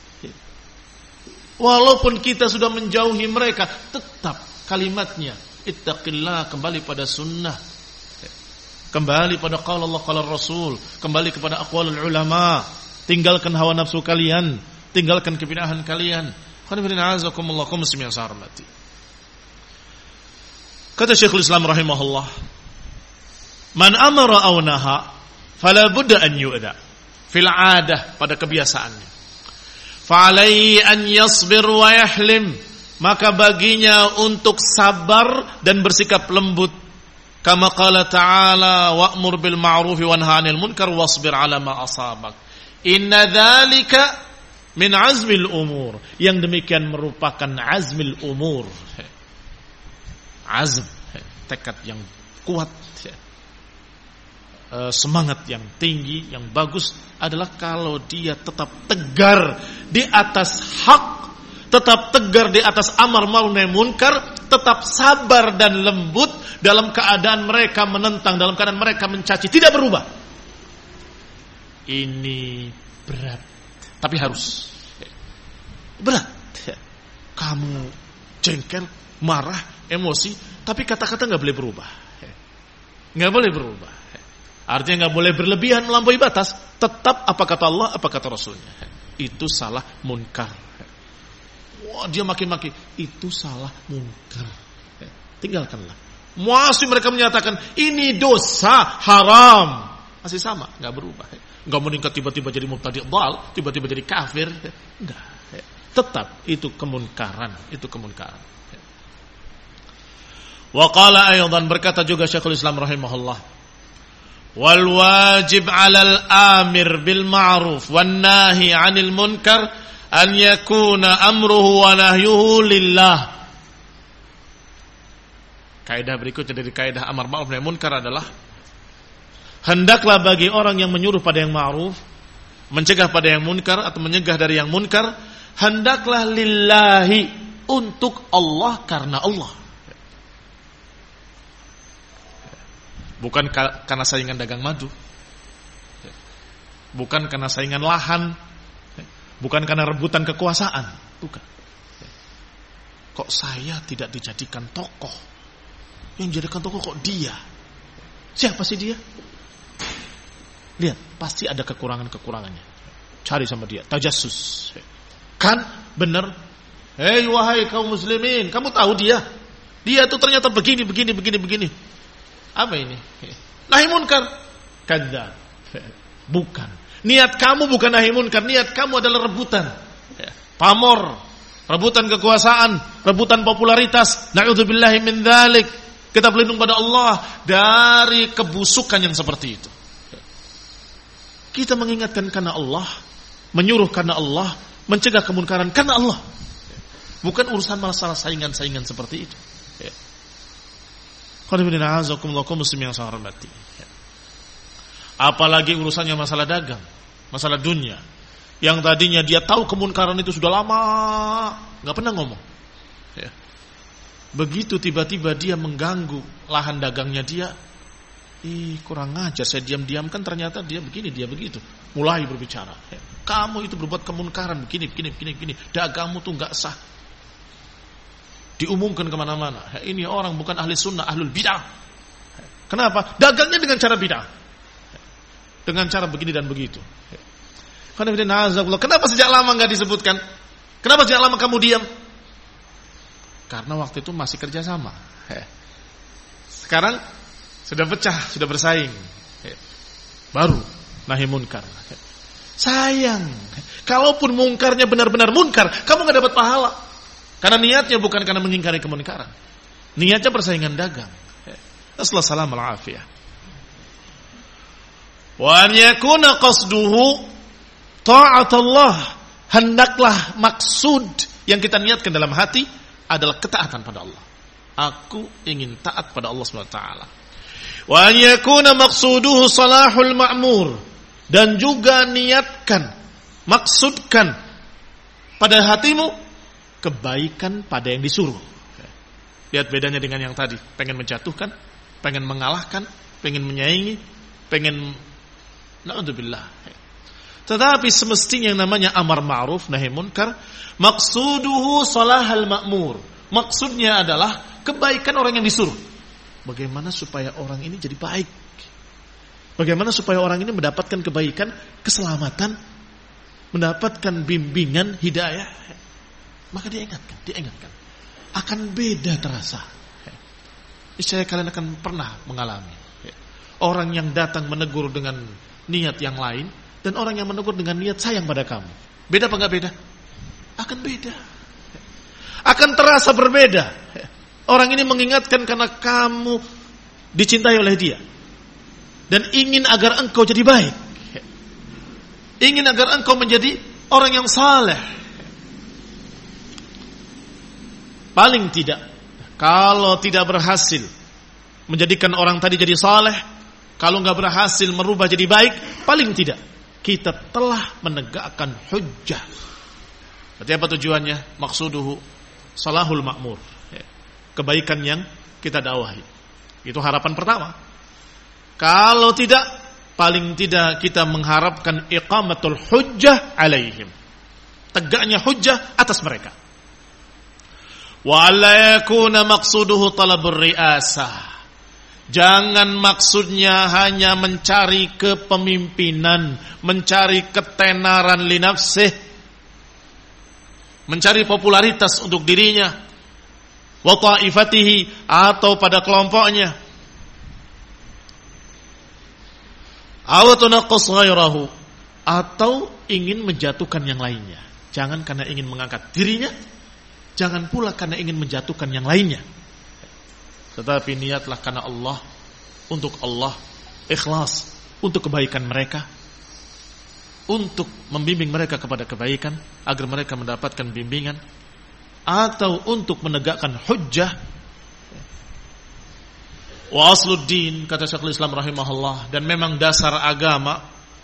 Walaupun kita sudah menjauhi mereka, tetap kalimatnya ittaqillah, kembali pada sunnah, kembali pada qala Allah qala Rasul, kembali kepada aqwalul ulama. Tinggalkan hawa nafsu kalian, tinggalkan kebid'ahan kalian. Kata Syekhul Islam rahimahullah, man amara aw naha fala budda an yu'da fil 'adah, pada kebiasaannya. Fa alaihi an yasbir wa yahlim, maka baginya untuk sabar dan bersikap lembut. Kama qala ta'ala wa'mur bil ma'ruf wa nahy 'anil munkar wasbir 'ala ma asabak. Inna dzalika min azmil umur. Yang demikian merupakan azmil umur. Azm, tekad yang kuat, semangat yang tinggi, yang bagus adalah kalau dia tetap tegar di atas hak, tetap tegar di atas amar ma'ruf nahi munkar, tetap sabar dan lembut dalam keadaan mereka menentang, dalam keadaan mereka mencaci, tidak berubah. Ini berat, tapi harus. Berat. Kamu jengkel, marah, emosi, tapi kata-kata nggak boleh berubah. Nggak boleh berubah. Artinya nggak boleh berlebihan melampaui batas. Tetap apa kata Allah, apa kata Rasulnya. Itu salah munkar. Wah, dia maki-maki. Itu salah munkar. Tinggalkanlah. Masih mereka menyatakan ini dosa haram, masih sama, nggak berubah. Nggak meningkat tiba-tiba jadi mubtadi' dhal, tiba-tiba jadi kafir. Enggak. Tetap itu kemunkaran, itu kemunkaran. Wa qala aydan, berkata juga Syekhul Islam rahimahullah, wal wajib 'alal amir bil ma'ruf wan nahi 'anil munkar an yakuna amruhu wa nahyuhu lillah. Kaidah berikutnya dari kaidah amar ma'ruf nahi munkar adalah hendaklah bagi orang yang menyuruh pada yang ma'ruf, mencegah pada yang munkar atau menyegah dari yang munkar, hendaklah lillahi, untuk Allah, karena Allah. Bukan karena saingan dagang madu, bukan karena saingan lahan, bukan karena rebutan kekuasaan, bukan. Kok saya tidak dijadikan tokoh? Yang dijadikan tokoh kok dia? Siapa sih dia? Lihat, pasti ada kekurangan-kekurangannya. Cari sama dia, tajassus. Kan benar? Hei wahai kaum muslimin, kamu tahu dia Dia tuh ternyata begini. Apa ini? Nahi munkar. Kadzdzab. Bukan. Niat kamu bukan nahi munkar, niat kamu adalah rebutan. Pamor, rebutan kekuasaan, rebutan popularitas. Na'udzubillahi min dzalik. Kita berlindung pada Allah dari kebusukan yang seperti itu. Kita mengingatkan karena Allah, menyuruh karena Allah, mencegah kemunkaran karena Allah. Bukan urusan masalah saingan-saingan seperti itu. Muslim yang saya hormati. Apalagi urusannya masalah dagang, masalah dunia. Yang tadinya dia tahu kemunkaran itu sudah lama, nggak pernah ngomong. Begitu tiba-tiba dia mengganggu lahan dagangnya dia, kurang ajar, saya diam-diamkan, ternyata dia begini, dia begitu. Mulai berbicara, kamu itu berbuat kemunkaran, begini. Dagangmu tuh nggak sah. Diumumkan kemana-mana. Ini orang bukan ahli sunnah, ahlul bid'ah. Kenapa? Dagangnya dengan cara bid'ah, dengan cara begini dan begitu. Kenapa sejak lama nggak disebutkan? Kenapa sejak lama kamu diam? Karena waktu itu masih kerjasama. Sekarang sudah pecah, sudah bersaing. Baru nahi munkar. Sayang, kalaupun munkarnya benar-benar munkar, kamu nggak dapat pahala. Karena niatnya bukan karena mengingkari kemunkaran. Niatnya persaingan dagang. Assalamualaikum warahmatullahi wabarakatuh. Wa an yakuna qasduhu ta'atullah. Hendaklah maksud yang kita niatkan dalam hati adalah ketaatan pada Allah. Aku ingin taat pada Allah Subhanahu wa taala. Wa an yakuna maqsuduhu salahul ma'mur. Dan juga niatkan, maksudkan pada hatimu kebaikan pada yang disuruh. Lihat bedanya dengan yang tadi. Pengen menjatuhkan, pengen mengalahkan, pengen menyaingi, pengen na'udzubillah. Tetapi semestinya yang namanya amar ma'ruf nahi munkar, maqsuduhu salahal ma'mur. Maksudnya adalah kebaikan orang yang disuruh. Bagaimana supaya orang ini jadi baik? Bagaimana supaya orang ini mendapatkan kebaikan, keselamatan, mendapatkan bimbingan, hidayah? Maka diingatkan. Akan beda terasa. Niscaya kalian akan pernah mengalami orang yang datang menegur dengan niat yang lain dan orang yang menegur dengan niat sayang pada kamu. Beda apa enggak beda? Akan beda. Akan terasa berbeda. Orang ini mengingatkan karena kamu dicintai oleh dia dan ingin agar engkau jadi baik. Ingin agar engkau menjadi orang yang saleh. Paling tidak, kalau tidak berhasil menjadikan orang tadi jadi saleh, kalau nggak berhasil merubah jadi baik, paling tidak kita telah menegakkan hujjah. Berarti apa tujuannya? Maksuduhu salahul ma'mur, kebaikan yang kita dakwahi. Itu harapan pertama. Kalau tidak, paling tidak kita mengharapkan iqamatul hujjah alaihim, tegaknya hujjah atas mereka. Wa alla yakuna maqsuduhu talabur riasah. Jangan maksudnya hanya mencari kepemimpinan, mencari ketenaran li nafsih, mencari popularitas untuk dirinya, wa ta'ifatihi, atau pada kelompoknya, aw tunaqqis ghairahu, atau ingin menjatuhkan yang lainnya. Jangan karena ingin mengangkat dirinya, jangan pula karena ingin menjatuhkan yang lainnya. Tetapi niatlah karena Allah, untuk Allah, ikhlas untuk kebaikan mereka, untuk membimbing mereka kepada kebaikan agar mereka mendapatkan bimbingan, atau untuk menegakkan hujjah. Wa asluddin, kata Syekhul Islam rahimahullah, dan memang dasar agama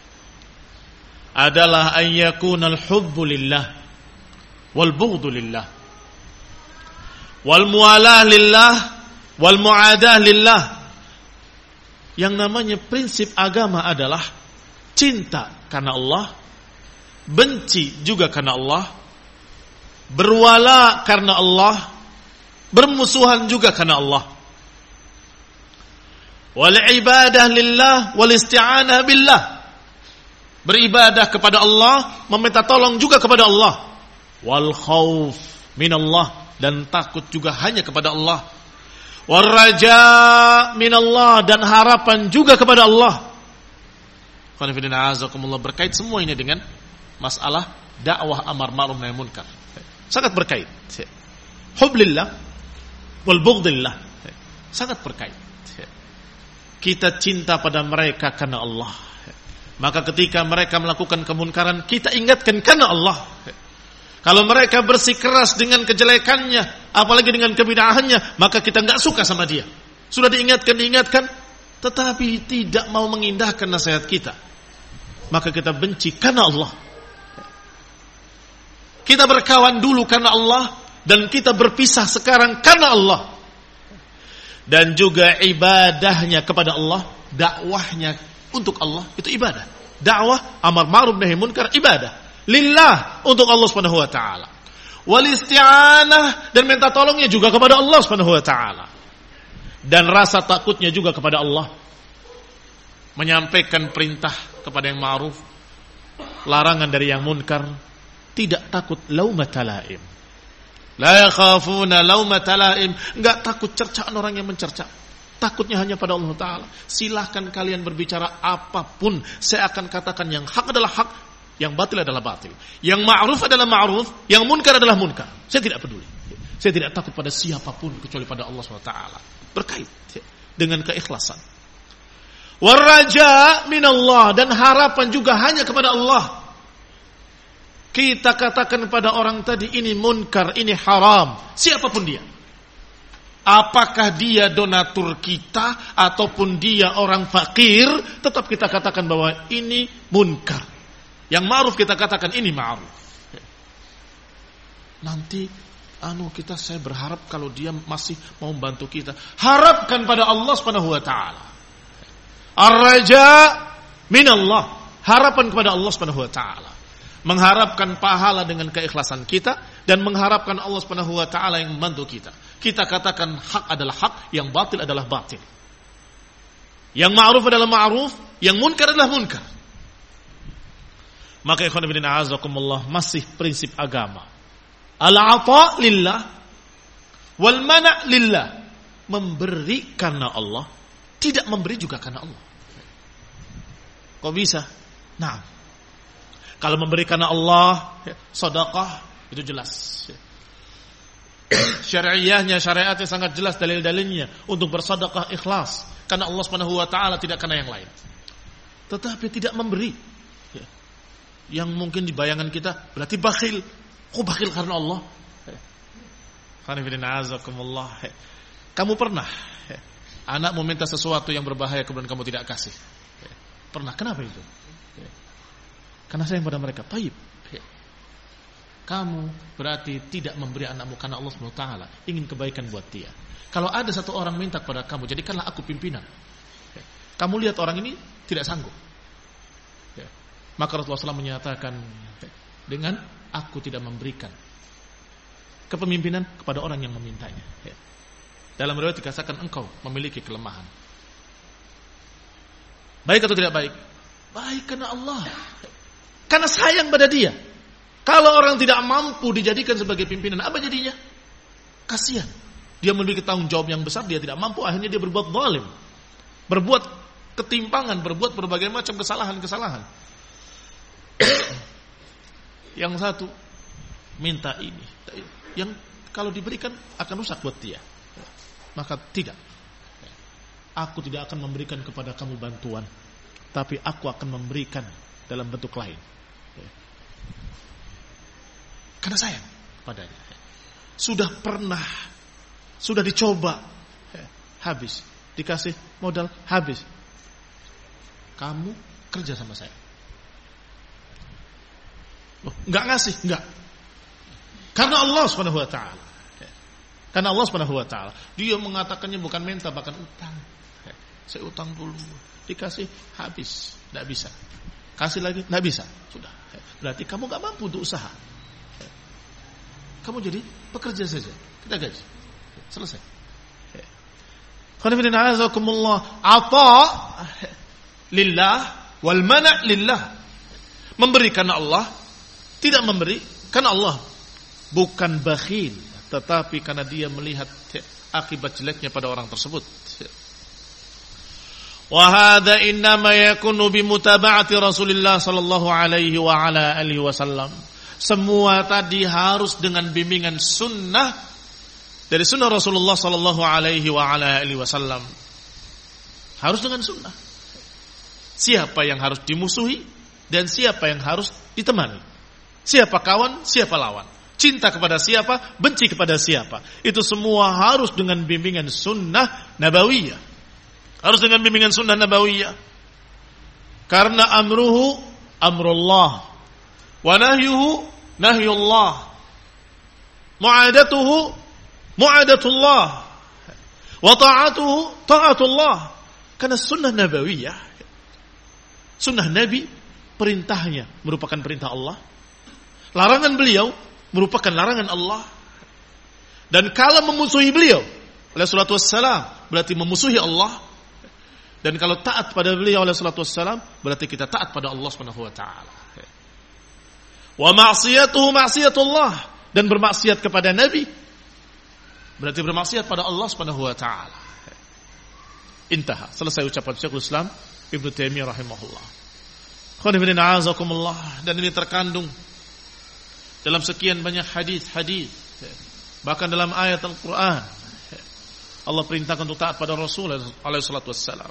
adalah ayyakunal hubbu lillah wal bughdu lillah wal mualah lillah wal mu'adah lillah. Yang namanya prinsip agama adalah cinta karena Allah, benci juga karena Allah, berwala karena Allah, bermusuhan juga karena Allah. Wal ibadah lillah wal isti'anah billah. Beribadah kepada Allah, meminta tolong juga kepada Allah. Wal khauf minallah, dan takut juga hanya kepada Allah. Warraja minallah, dan harapan juga kepada Allah. Berkait semua ini dengan masalah dakwah amar ma'ruf nahi munkar. Sangat berkait. Hublillah wal bughdillah. Sangat berkait. Kita cinta pada mereka karena Allah. Maka ketika mereka melakukan kemunkaran, kita ingatkan karena Allah. Kalau mereka bersikeras dengan kejelekannya, apalagi dengan kebid'ahannya, maka kita enggak suka sama dia. Sudah diingatkan, tetapi tidak mau mengindahkan nasihat kita. Maka kita benci karena Allah. Kita berkawan dulu karena Allah, dan kita berpisah sekarang karena Allah. Dan juga ibadahnya kepada Allah, dakwahnya untuk Allah, itu ibadah. Dakwah amar ma'ruf nahi munkar ibadah. Lillah, untuk Allah Subhanahu wa taala. Wal isti'anah, dan minta tolongnya juga kepada Allah Subhanahu wa taala. Dan rasa takutnya juga kepada Allah. Menyampaikan perintah kepada yang ma'ruf, larangan dari yang munkar, tidak takut laumata laim. La yakhafuna laumata laim, enggak takut cercaan orang yang mencerca. Takutnya hanya pada Allah taala. Silahkan kalian berbicara apapun, saya akan katakan yang hak adalah hak, yang batil adalah batil. Yang ma'ruf adalah ma'ruf, yang munkar adalah munkar. Saya tidak peduli. Saya tidak takut pada siapapun kecuali pada Allah SWT. Berkait dengan keikhlasan. Warraja minallah, dan harapan juga hanya kepada Allah. Kita katakan pada orang tadi, ini munkar, ini haram, siapapun dia. Apakah dia donatur kita ataupun dia orang fakir, tetap kita katakan bahwa ini munkar. Yang ma'ruf kita katakan ini ma'ruf. Nanti saya berharap kalau dia masih mau membantu kita, harapkan pada Allah Subhanahu wa taala. Ar-raja minallah, harapan kepada Allah Subhanahu wa taala. Mengharapkan pahala dengan keikhlasan kita, dan mengharapkan Allah Subhanahu wa taala yang membantu kita. Kita katakan hak adalah hak, yang batil adalah batil. Yang ma'ruf adalah ma'ruf, yang munkar adalah munkar. Maka ikhwan fillah azakumullah, masih prinsip agama. Al-ata lillah wal mana' lillah. Memberi karena Allah, tidak memberi juga karena Allah. Kok bisa? Nah, kalau memberi karena Allah, sedekah, itu jelas. Syariahnya, syariatnya sangat jelas, dalil-dalilnya untuk bersedekah ikhlas karena Allah Subhanahu wa taala, tidak karena yang lain. Tetapi tidak memberi, yang mungkin di bayangan kita berarti bakhil. Kok bakhil karena Allah? Kamu pernah anak meminta sesuatu yang berbahaya kemudian kamu tidak kasih? Pernah. Kenapa itu? Karena sayang pada mereka. Taib. Kamu berarti tidak memberi anakmu karena Allah SWT ingin kebaikan buat dia. Kalau ada satu orang minta kepada kamu, jadikanlah aku pimpinan. Kamu lihat orang ini tidak sanggup, maka Rasulullah SAW menyatakan, dengan aku tidak memberikan kepemimpinan kepada orang yang memintanya. Dalam riwayat dikatakan engkau memiliki kelemahan. Baik atau tidak baik? Baik karena Allah, karena sayang pada dia. Kalau orang tidak mampu dijadikan sebagai pimpinan, apa jadinya? Kasihan. Dia memiliki tanggung jawab yang besar, dia tidak mampu, akhirnya dia berbuat zalim, berbuat ketimpangan, berbuat berbagai macam kesalahan-kesalahan. Yang satu minta ini, yang kalau diberikan akan rusak buat dia, maka tidak. Aku tidak akan memberikan kepada kamu bantuan, tapi aku akan memberikan dalam bentuk lain, karena sayang padanya. Sudah pernah, sudah dicoba, habis, dikasih modal, habis. Kamu kerja sama saya. Loh, enggak ngasih, enggak. Karena Allah Subhanahu wa taala. Karena Allah Subhanahu wa taala. Dia mengatakannya bukan minta, bahkan utang. Saya utang dulu, dikasih habis, enggak bisa. Kasih lagi, enggak bisa. Sudah. Berarti kamu enggak mampu untuk usaha. Kamu jadi pekerja saja, kita gaji. Selesai. Khonifidin a'azakumullah. Ata lillah wal mana' lillah. Memberi karena Allah, tidak memberi karena Allah. Bukan bakhil, tetapi karena dia melihat akibat jeleknya pada orang tersebut. Wa hadza innama yakunu bi mutaba'ati Rasulillah sallallahu alaihi wa ala alihi wasallam. Semua tadi harus dengan bimbingan sunnah dari sunnah Rasulullah sallallahu alaihi wa ala alihi wasallam. Harus dengan sunnah. Siapa yang harus dimusuhi dan siapa yang harus ditemani. Siapa kawan, siapa lawan. Cinta kepada siapa, benci kepada siapa. Itu semua harus dengan bimbingan sunnah nabawiyah. Harus dengan bimbingan sunnah nabawiyah. Karena amruhu amrullah. Wa nahyuhu nahyullah. Mu'adatuhu mu'adatullah. Wa ta'atuhu ta'atullah. Karena sunnah nabawiyah, sunnah Nabi, perintahnya merupakan perintah Allah. Larangan beliau merupakan larangan Allah. Dan kalau memusuhi beliau alaihi salatu wassalam, berarti memusuhi Allah. Dan kalau taat pada beliau alaihi salatu wassalam, berarti kita taat pada Allah Subhanahu wa taala. Wa ma'siyatuhu ma'siyatullah, dan bermaksiat kepada Nabi berarti bermaksiat pada Allah Subhanahu wa taala. Intaha, selesai ucapan Syekhul Islam Ibnu Taimiyah rahimahullah. Khonifidin a'azakumullah. Dan ini terkandung dalam sekian banyak hadis-hadis, bahkan dalam ayat Al-Quran. Allah perintahkan untuk taat pada Rasul alaihi salatu wassalam.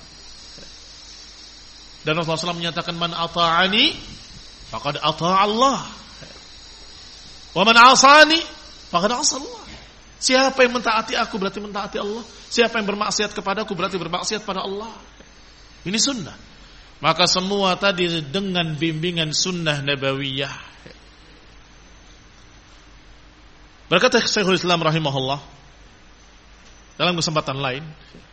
Dan Rasulullah SAW menyatakan, man ata'ani faqad ata'a Allah, wa man asani faqad asa Allah. Siapa yang mentaati aku berarti mentaati Allah. Siapa yang bermaksiat kepadaku berarti bermaksiat pada Allah. Ini sunnah. Maka semua tadi dengan bimbingan sunnah nabawiyah. Berkata Syekhul Islam rahimahullah dalam kesempatan lain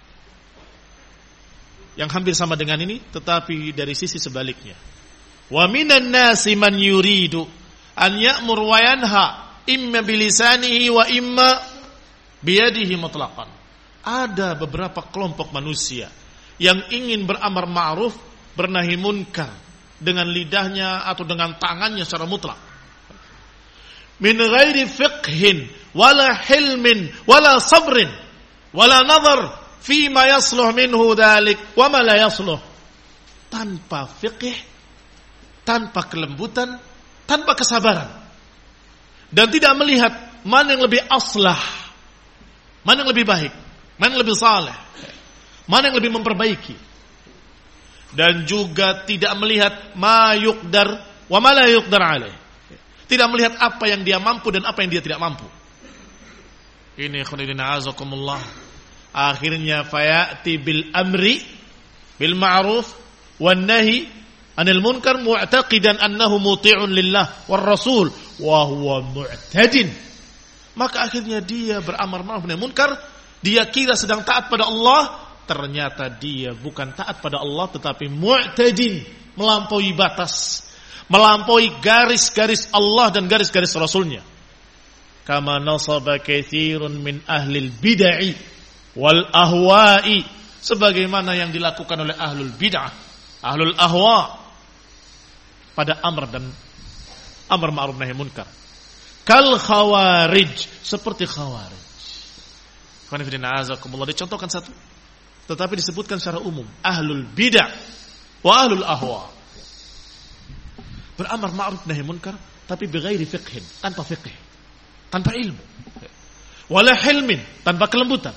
yang hampir sama dengan ini, tetapi dari sisi sebaliknya. Wa minan nasi man yuridu an ya'mur wa yanha imma bilisanihi wa imma biyadihi mutlaqan. Ada beberapa kelompok manusia yang ingin beramar ma'ruf, bernahi munkar dengan lidahnya atau dengan tangannya secara mutlak. Min ghairi fiqhin wala hilmin wala sabrin wala nazar fi ma yasluh minhu dhalik wa ma la yasluh. Tanpa fiqh, tanpa kelembutan, tanpa kesabaran, dan tidak melihat mana yang lebih aslah, mana yang lebih baik, mana yang lebih saleh, mana yang lebih memperbaiki, dan juga tidak melihat ma yuqdar wa ma la yuqdar alaih. Tidak melihat apa yang dia mampu dan apa yang dia tidak mampu. Ini khonidina azakumullah. Akhirnya fayati bil amri bil ma'ruf wan nahi anil munkar mu'taqidan annahu muti'un lillah war rasul wa huwa mu'tadin. Maka akhirnya dia beramar ma'ruf nahi munkar, dia kira sedang taat pada Allah, ternyata dia bukan taat pada Allah tetapi mu'tadin, melampaui batas, melampaui garis-garis Allah dan garis-garis Rasulnya. Kama nasaba katsirun min ahlil bid'ah wal ahwa'i, sebagaimana yang dilakukan oleh ahlul bid'ah, ahlul ahwa pada amr ma'ruf nahi munkar. Kal khawarij, seperti khawarij. Qanifidina azakumullah, dicontohkan satu, tetapi disebutkan secara umum, ahlul bid'ah wa ahlul ahwa. Beramar ma'ruf nahi munkar tapi bighairi fiqhin, tanpa fiqh, tanpa ilmu. Wala hilmin, tanpa kelembutan.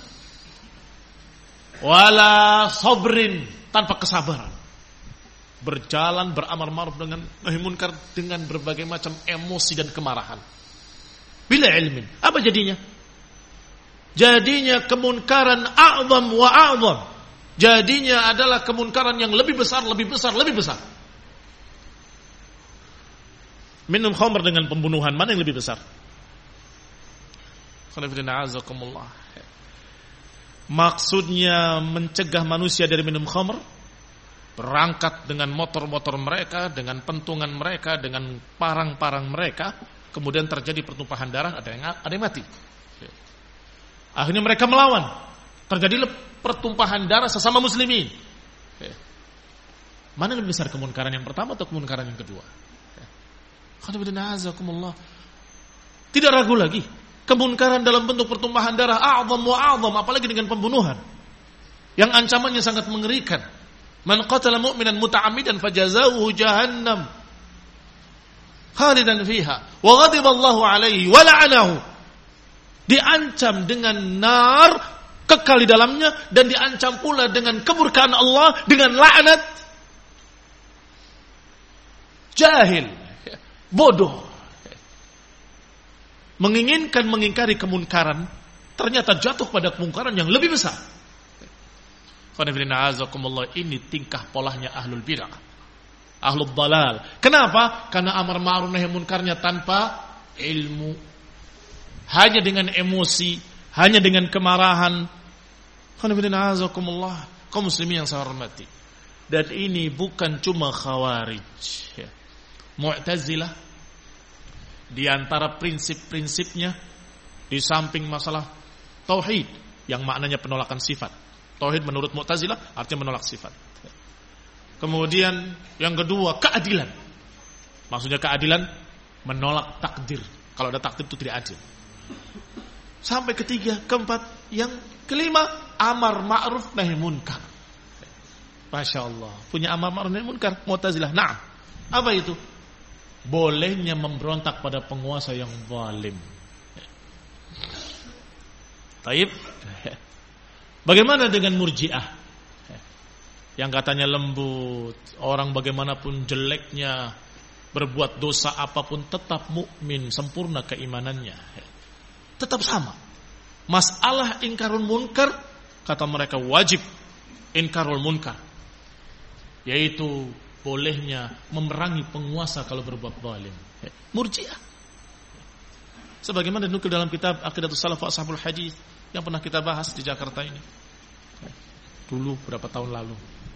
Wala sabrin, tanpa kesabaran. Berjalan beramar ma'ruf dengan nahi munkar dengan berbagai macam emosi dan kemarahan. Bila ilmin, apa jadinya? Jadinya kemunkaran a'zam wa a'zam. Jadinya adalah kemunkaran yang lebih besar, lebih besar, lebih besar. Minum khamr dengan pembunuhan, mana yang lebih besar? Maksudnya mencegah manusia dari minum khamr, berangkat dengan motor-motor mereka, dengan pentungan mereka, dengan parang-parang mereka, kemudian terjadi pertumpahan darah, ada yang mati. Akhirnya mereka melawan, terjadi pertumpahan darah sesama muslimin. Mana yang lebih besar, kemunkaran yang pertama atau kemunkaran yang kedua? Tidak ragu lagi, Kemunkaran dalam bentuk pertumpahan darah a'zam wa a'zam, apalagi dengan pembunuhan yang ancamannya sangat mengerikan. Man qatala mu'minan muta'ammidan fajazaohu jahannam khalidan fiha wa ghadiba Allahu alaihi wa la'anahu. Diancam dengan nar, kekal di dalamnya, dan diancam pula dengan kemurkaan Allah, dengan laknat. Jahil, bodoh, menginginkan mengingkari kemunkaran, ternyata jatuh pada kemungkaran yang lebih besar. Ini tingkah polanya ahlul bid'ah, ahlul dalal. Kenapa? Karena amar ma'ruf nahi munkarnya tanpa ilmu, hanya dengan emosi, hanya dengan kemarahan. Kaum muslimin yang saya hormati. Dan ini bukan cuma Khawarij, Mu'tazilah. Di antara prinsip-prinsipnya, di samping masalah tauhid yang maknanya penolakan sifat. Tauhid menurut Mu'tazilah artinya menolak sifat. Kemudian yang kedua, keadilan. Maksudnya keadilan menolak takdir. Kalau ada takdir itu tidak adil. Sampai ketiga, keempat, yang kelima, amar ma'ruf nahi munkar. Masya Allah, punya amar ma'ruf nahi munkar Mu'tazilah. Nah, apa itu? Bolehnya memberontak pada penguasa yang zalim. Taib. Bagaimana dengan Murji'ah yang katanya lembut, orang bagaimanapun jeleknya, berbuat dosa apapun tetap mukmin, sempurna keimanannya, tetap sama. Masalah inkarul munkar, kata mereka wajib inkarul munkar, yaitu bolehnya memerangi penguasa kalau berbuat zalim. Murji'ah. Sebagaimana dinukil dalam kitab Aqidatus Salaf wa Ashabul Hadis yang pernah kita bahas di Jakarta ini dulu berapa tahun lalu.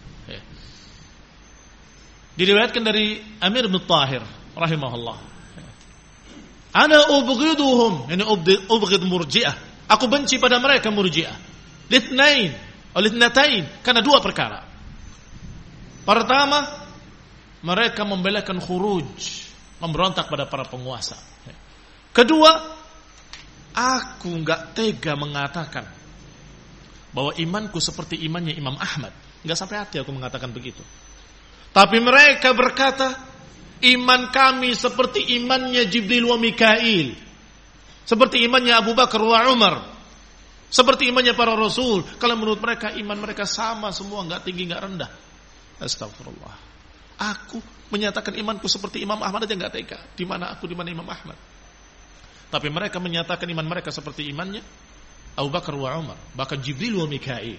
Diriwayatkan dari Amir bin Tahir rahimahullah, ana ubghiduhum, yani ubghid Murji'ah, aku benci pada mereka Murji'ah, litnain litnatain, karena dua perkara. Pertama, mereka membelakan khuruj, memberontak pada para penguasa. Kedua, aku enggak tega mengatakan bahwa imanku seperti imannya Imam Ahmad. Enggak sampai hati aku mengatakan begitu. Tapi mereka berkata, iman kami seperti imannya Jibril wa Mikail, seperti imannya Abu Bakar wa Umar, seperti imannya para Rasul. Kalau menurut mereka, iman mereka sama semua, enggak tinggi, enggak rendah. Astagfirullah. Aku menyatakan imanku seperti Imam Ahmad aja enggak tega. Di mana aku, di mana Imam Ahmad? Tapi mereka menyatakan iman mereka seperti imannya Abu Bakar wa Umar, bahkan Jibril wa Mikail.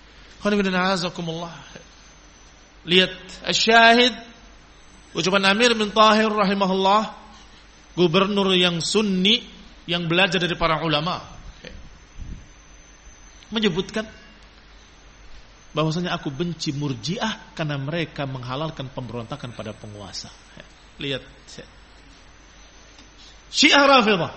Lihat asyahid ucapan Amir bin Tahir rahimahullah, gubernur yang sunni yang belajar dari para ulama, menyebutkan bahwasanya aku benci Murji'ah karena mereka menghalalkan pemberontakan pada penguasa. Lihat Syiah Rafidah,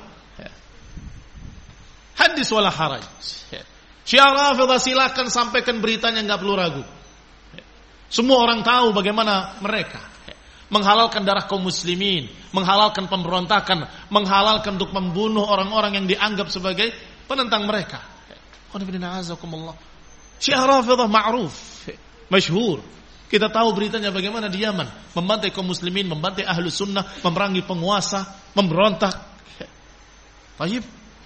hadis wala haraj. Syiah Rafidah, silakan sampaikan beritanya, enggak perlu ragu. Semua orang tahu bagaimana mereka menghalalkan darah kaum muslimin, menghalalkan pemberontakan, menghalalkan untuk membunuh orang-orang yang dianggap sebagai penentang mereka. Syiah Rafidah ma'ruf, masyhur. Kita tahu beritanya bagaimana di Yaman membantai kaum muslimin, membantai ahlu sunnah, memerangi penguasa, memberontak. Baik.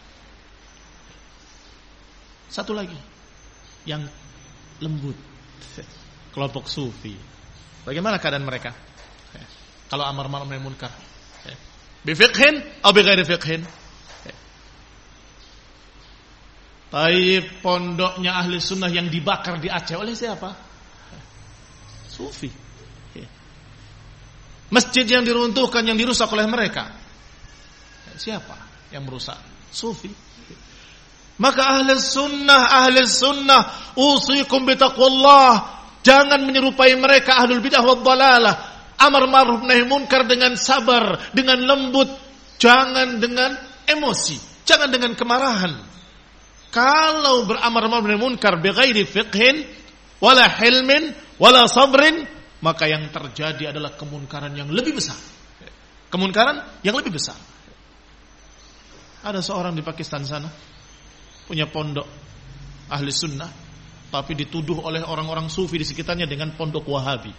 Satu lagi yang lembut, kelompok sufi. Bagaimana keadaan mereka kalau amar ma'ruf nahi munkar? Bi fiqhin atau bi ghairi fiqhin? Taib, pondoknya ahli sunnah yang dibakar di Aceh oleh siapa? Sufi. Masjid yang diruntuhkan, yang dirusak oleh mereka, siapa yang merusak? Sufi. Maka ahli sunnah, usikum bitaqwallah. Jangan menyerupai mereka ahlul bidah wad dhalalah. Amar ma'ruf nahi munkar dengan sabar, dengan lembut, jangan dengan emosi, jangan dengan kemarahan. Kalau beramar ma'ruf nahi munkar bighairi fiqhin wala hilmin wala sabrin, maka yang terjadi adalah kemunkaran yang lebih besar. Kemunkaran yang lebih besar. Ada seorang di Pakistan sana punya pondok ahli sunnah, tapi dituduh oleh orang-orang sufi di sekitarnya dengan pondok Wahabi.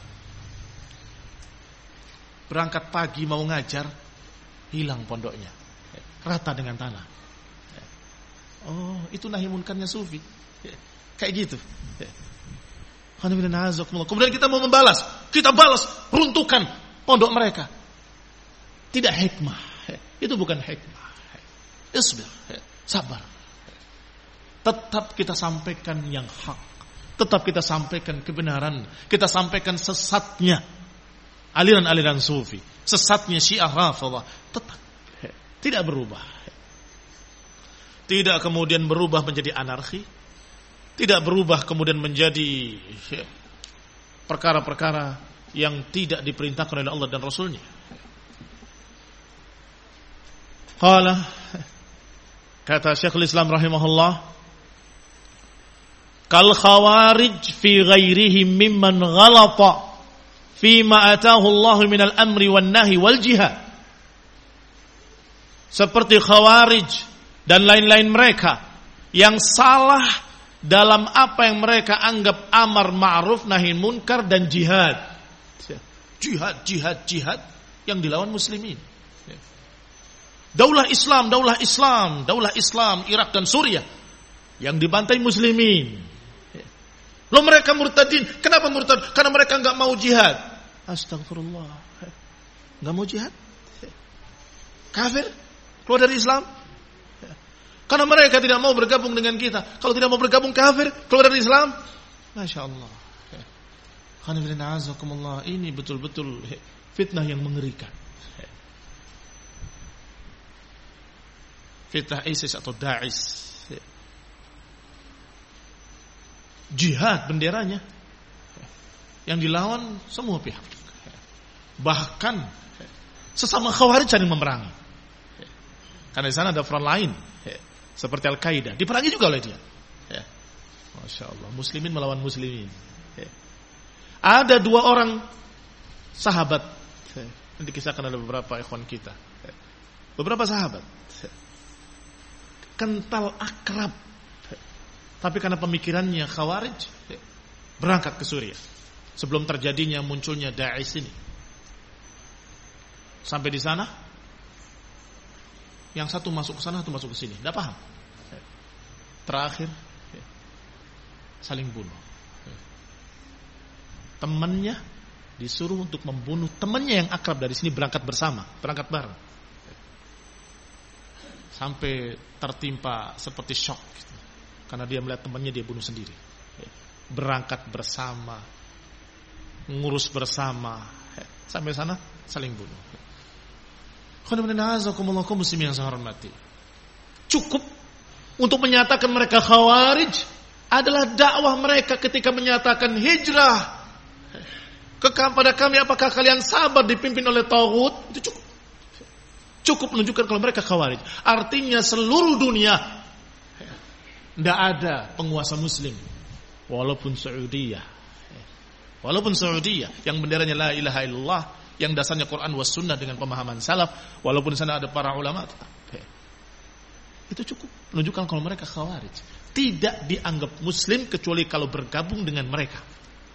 Berangkat pagi mau ngajar, hilang pondoknya, rata dengan tanah. Oh, itu nahi munkarnya sufi. Kayak gitu. Kemudian kita mau membalas, kita balas, runtuhkan pondok mereka. Tidak hikmah. Itu bukan hikmah. Isbir, sabar. Tetap kita sampaikan yang hak. Tetap kita sampaikan kebenaran. Kita sampaikan sesatnya aliran-aliran sufi, sesatnya Syiah Rafidhah, tetap tidak berubah. Tidak kemudian berubah menjadi anarki, tidak berubah kemudian menjadi perkara-perkara yang tidak diperintahkan oleh Allah dan Rasulnya. Qala, kata Syekhul Islam rahimahullah, kal khawarij fi ghairihim mimman ghalata fima atahu Allah minal amri wan nahi wal jihad. Seperti khawarij dan lain-lain mereka yang salah dalam apa yang mereka anggap amar ma'ruf nahi munkar dan jihad. Jihad yang dilawan muslimin. Daulah Islam Irak dan Suriah yang dibantai muslimin. Loh, mereka murtadin. Kenapa murtad? Karena mereka enggak mau jihad. Astagfirullah. Enggak mau jihad? Kafir? Keluar dari Islam? Karena mereka tidak mau bergabung dengan kita. Kalau tidak mau bergabung, kafir, keluar dari Islam. Masya Allah. Ini betul-betul fitnah yang mengerikan. Fitnah ISIS atau Daesh. Jihad benderanya yang dilawan semua pihak. Bahkan sesama khawarij saling memerangi. Karena di sana ada front lain seperti Al-Qaeda, diperangi juga oleh dia. Masya Allah, muslimin melawan muslimin. Ada 2 orang sahabat yang dikisahkan oleh beberapa ikhwan kita. Beberapa sahabat kental akrab, tapi karena pemikirannya khawarij berangkat ke Suriah sebelum terjadinya munculnya Daesh ini. Sampai di sana, yang satu masuk ke sana, satu masuk ke sini, tidak paham. Terakhir saling bunuh. Temannya disuruh untuk membunuh temannya yang akrab dari sini, berangkat bersama, berangkat bareng. Sampai tertimpa seperti shock gitu. Karena dia melihat temannya dia bunuh sendiri. Berangkat bersama, ngurus bersama, sampai sana saling bunuh. Cukup untuk menyatakan mereka khawarij adalah dakwah mereka ketika menyatakan hijrah kepada kami, apakah kalian sabar dipimpin oleh taghut? Itu cukup. Cukup menunjukkan kalau mereka khawarij. Artinya seluruh dunia tidak ada penguasa muslim, walaupun Saudiyah yang benderanya la ilaha illallah, yang dasarnya Quran was sunnah dengan pemahaman salaf, walaupun di sana ada para ulama, itu cukup menunjukkan kalau mereka khawarij. Tidak dianggap muslim kecuali kalau bergabung dengan mereka.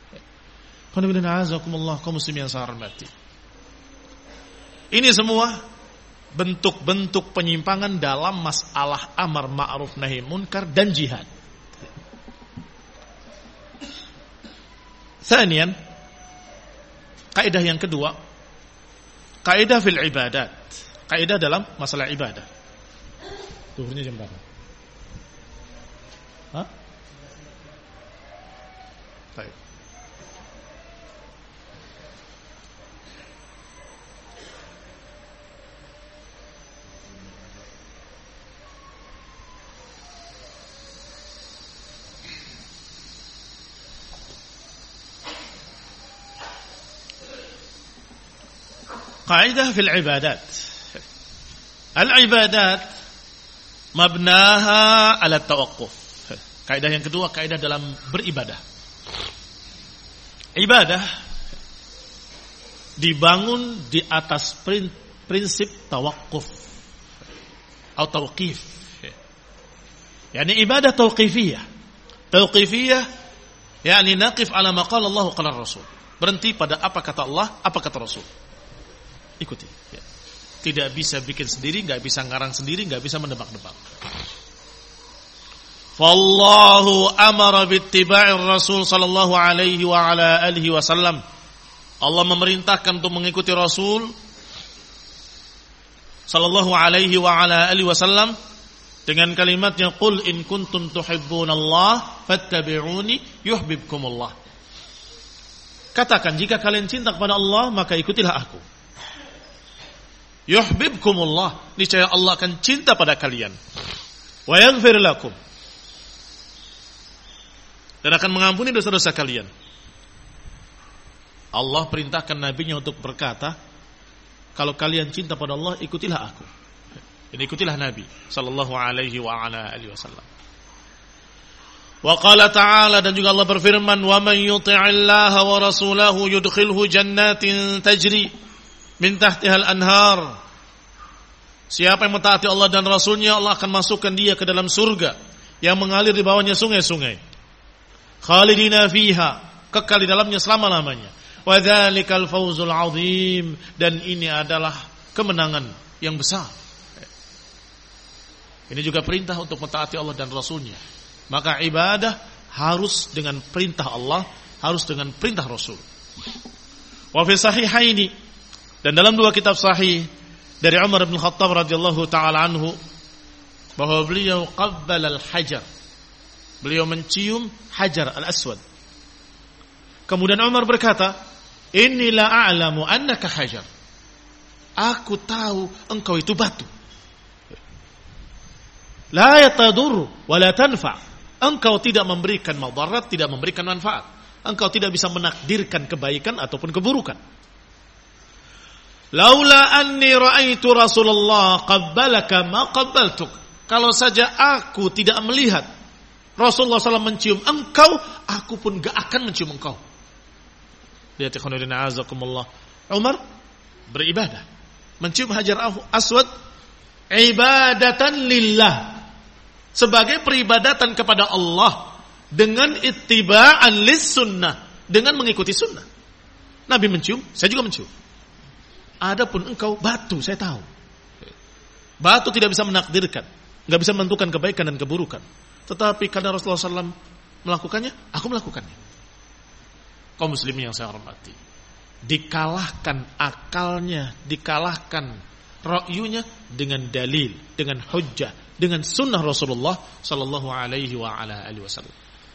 Ini semua bentuk-bentuk penyimpangan dalam masalah amar ma'ruf nahi munkar dan jihad. Tsaniyan, kaidah yang kedua, kaidah fil ibadat. Kaidah dalam masalah ibadah. Zuhurnya jam berapa? Hah? Baik. Kaidah fil ibadat. Al-ibadat mabnaha ala tawaqquf. Kaidah yang kedua, kaidah dalam beribadah. Ibadah dibangun di atas prinsip tawaqquf. atau tauqif. Yani ibadah tauqifiyah. Tauqifiyah yani naqif ala ma qala Allah qala Rasul. Berhenti pada apa kata Allah, apa kata Rasul. Ikuti. Ya. Tidak bisa bikin sendiri, enggak bisa ngarang sendiri, enggak bisa menebak-nebak. Fallahu amara bittiba'ir Rasul sallallahu alaihi wa ala alihi wasallam. Allah memerintahkan untuk mengikuti Rasul sallallahu alaihi wa ala alihi wasallam dengan kalimatnya qul in kuntum tuhibbunallah fattabi'uni yuhibbukumullah. Katakan jika kalian cinta kepada Allah maka ikutilah aku. Yuhibbukumullah, niscaya Allah akan cinta pada kalian. Wa yaghfir lakum, dan akan mengampuni dosa-dosa kalian. Allah perintahkan nabinya untuk berkata, kalau kalian cinta pada Allah, ikutilah aku. Dan ikutilah Nabi sallallahu alaihi wa ala alihi wasallam. Wa qala ta'ala, dan juga Allah berfirman, wa man yuti'illaha wa rasulahu yudkhilhu jannatin tajri min tahtiha al-anhar. Siapa yang mentaati Allah dan Rasulnya, Allah akan masukkan dia ke dalam surga yang mengalir di bawahnya sungai-sungai. Khalidina fiha, kekal di dalamnya selama-lamanya. Wa dzalikal fawzul azim, dan ini adalah kemenangan yang besar. Ini juga perintah untuk mentaati Allah dan Rasulnya. Maka ibadah harus dengan perintah Allah, harus dengan perintah Rasul. Wa fi sahihaini, dan dalam dua kitab sahih dari Umar bin Khattab radhiyallahu taala anhu, bahwa beliau qabbala al-hajar, beliau mencium hajar al-aswad. Kemudian Umar berkata, inni la a'lamu annaka hajar, aku tahu engkau itu batu. La yatadur wa la tanfa, engkau tidak memberikan madarat, tidak memberikan manfaat. Engkau tidak bisa menakdirkan kebaikan ataupun keburukan. Laula anni ra'aitu Rasulullah qabbalaka ma qabbaltuk, kalau saja aku tidak melihat Rasulullah SAW mencium engkau, aku pun gak akan mencium engkau. Lihat ikhwanuddin a'azakumullah, Umar beribadah, mencium hajar aswad ibadatan lillah, sebagai peribadatan kepada Allah, dengan ittiba'an lis sunnah, dengan mengikuti sunnah. Nabi mencium, saya juga mencium. Adapun engkau batu, saya tahu batu tidak bisa menakdirkan, gak bisa menentukan kebaikan dan keburukan. Tetapi karena Rasulullah SAW melakukannya, aku melakukannya. Kaum muslimin yang saya hormati, dikalahkan akalnya, dikalahkan ra'yunya dengan dalil, dengan hujjah, dengan sunnah Rasulullah sallallahu alaihi wa ala alihi wasallam.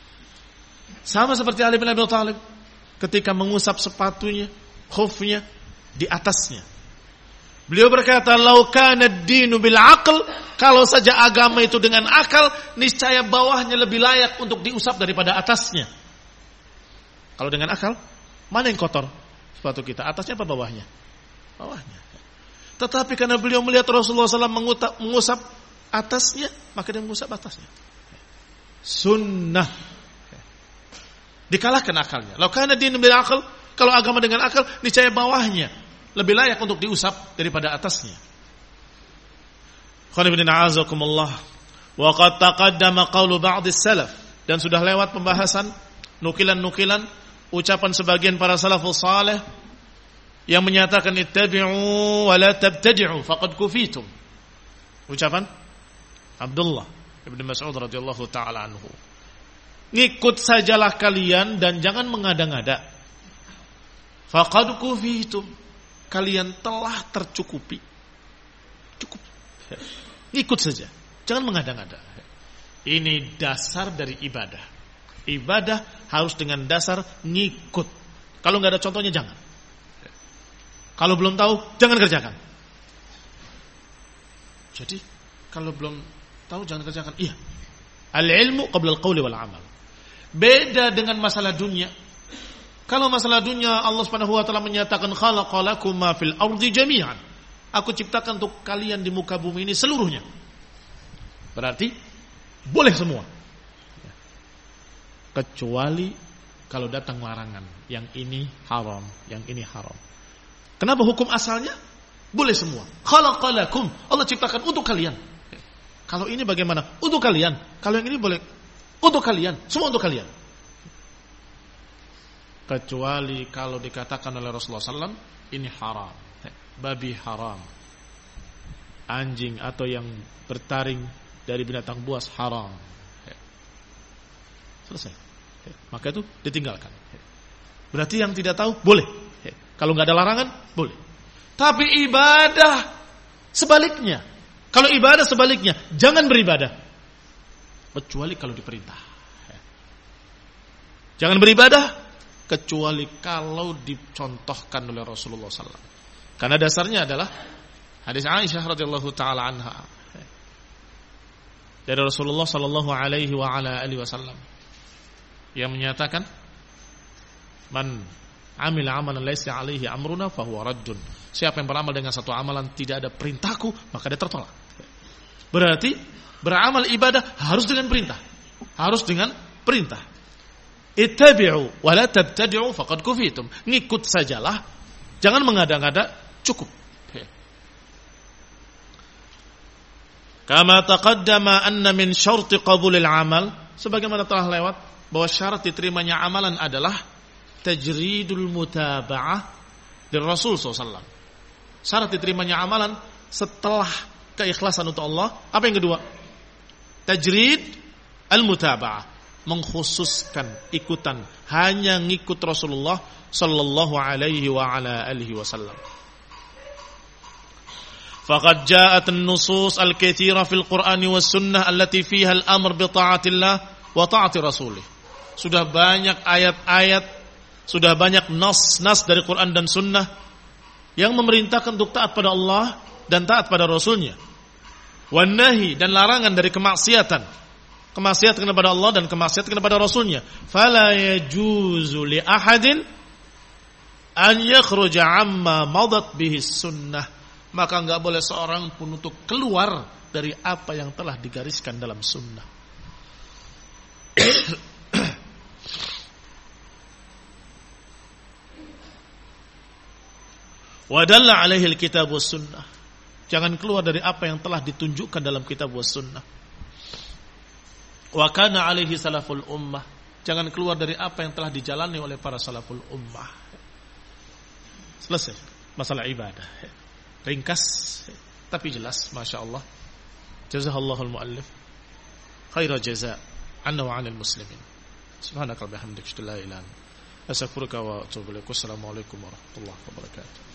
Sama seperti Ali bin Abi Thalib ketika mengusap sepatunya, khufnya di atasnya. Beliau berkata, "Lau kana ad-dinu bil aql", kalau saja agama itu dengan akal, niscaya bawahnya lebih layak untuk diusap daripada atasnya. Kalau dengan akal, mana yang kotor? Sepatu kita, atasnya apa bawahnya? Bawahnya. Tetapi karena beliau melihat Rasulullah SAW mengusap atasnya, maka dia mengusap atasnya. Sunnah. Dikalahkan akalnya. Lau kana ad-dinu bil aql, kalau agama dengan akal, niscaya bawahnya lebih layak untuk diusap daripada atasnya. Khonibina a'azakumullah. Wa qad taqaddama qawlu ba'dis salaf, dan sudah lewat pembahasan nukilan-nukilan ucapan sebagian para salafus saleh yang menyatakan ittabi'u wa la tabtadi'u faqad kufitum. Ucapan Abdullah Ibn Mas'ud radhiyallahu taala anhu. Ngikut sajalah kalian dan jangan mengada-ngada. Faqad kufitum, kalian telah tercukupi. Cukup. Ngikut saja, jangan mengada-ngada. Ini dasar dari ibadah. Ibadah harus dengan dasar ngikut. Kalau nggak ada contohnya jangan. Kalau belum tahu jangan kerjakan. Jadi kalau belum tahu jangan kerjakan. Iya. Al-ilmu qabla al-qawli wal amal. Beda dengan masalah dunia. Kalau masalah dunia, Allah Subhanahu wa taala menyatakan khalaqalakum ma fil ardi jami'an. Aku ciptakan untuk kalian di muka bumi ini seluruhnya. Berarti boleh semua. Kecuali kalau datang larangan, yang ini haram, yang ini haram. Kenapa hukum asalnya boleh semua? Khalaqalakum, Allah ciptakan untuk kalian. Kalau ini bagaimana? Untuk kalian. Kalau yang ini boleh untuk kalian, semua untuk kalian. Kecuali kalau dikatakan oleh Rasulullah SAW, ini haram, babi haram, anjing atau yang bertaring dari binatang buas haram. Selesai. Maka itu ditinggalkan. Berarti yang tidak tahu boleh. Kalau nggak ada larangan boleh. Tapi ibadah sebaliknya. Kalau ibadah sebaliknya, jangan beribadah kecuali kalau diperintah. Jangan beribadah kecuali kalau dicontohkan oleh Rasulullah SAW. Karena dasarnya adalah hadis Aisyah radhiyallahu taala anha dari Rasulullah sallallahu alaihi wasallam yang menyatakan, "Man amila amalan laisa alaihi amruna fahuwa raddun." Siapa yang beramal dengan satu amalan tidak ada perintahku, maka dia tertolak. Berarti beramal ibadah harus dengan perintah. Harus dengan perintah. Ittabi'u wa la tabtadi'u faqad kufitum. Ngikut sajalah, jangan mengada-ngada, cukup. Kama taqaddama anna min syarti qabulil amal, sebagaimana telah lewat bahwa syarat diterimanya amalan adalah tajridul mutaba'ah dari Rasul SAW. Syarat diterimanya amalan setelah keikhlasan untuk Allah, apa yang kedua? Tajrid al-mutaba'ah, mengkhususkan ikutan, hanya ngikut Rasulullah sallallahu alaihi wasallam. Faqad ja'at an-nusus al-katsira fil Qur'ani was sunnah allati fiha al-amr bi ta'atillah wa ta'ati rasulih. Sudah banyak ayat-ayat, sudah banyak nas dari Quran dan sunnah yang memerintahkan untuk taat pada Allah dan taat pada Rasulnya. Wan nahi, dan larangan dari kemaksiatan kepada Allah dan kemaksiatan kepada Rasulnya. Fala yajuzu li ahadin an yakhruja amma madat bihi sunnah. Maka enggak boleh seorang pun untuk keluar dari apa yang telah digariskan dalam sunnah. Wa dalla alaihi alkitab was sunnah. Jangan keluar dari apa yang telah ditunjukkan dalam kitab was sunnah. Wa kana alaihi salaful ummah. Jangan keluar dari apa yang telah dijalani oleh para salaful ummah. Selesai masalah ibadah. Ringkas tapi jelas, Masya Allah. Jazahallahul muallif khaira jazaa anna wa 'anil muslimin. Subhanaka wa bihamdika, la ilaha illa anta, astaghfiruka wa atubu ilaik. Wassalamualaikum warahmatullahi wabarakatuh.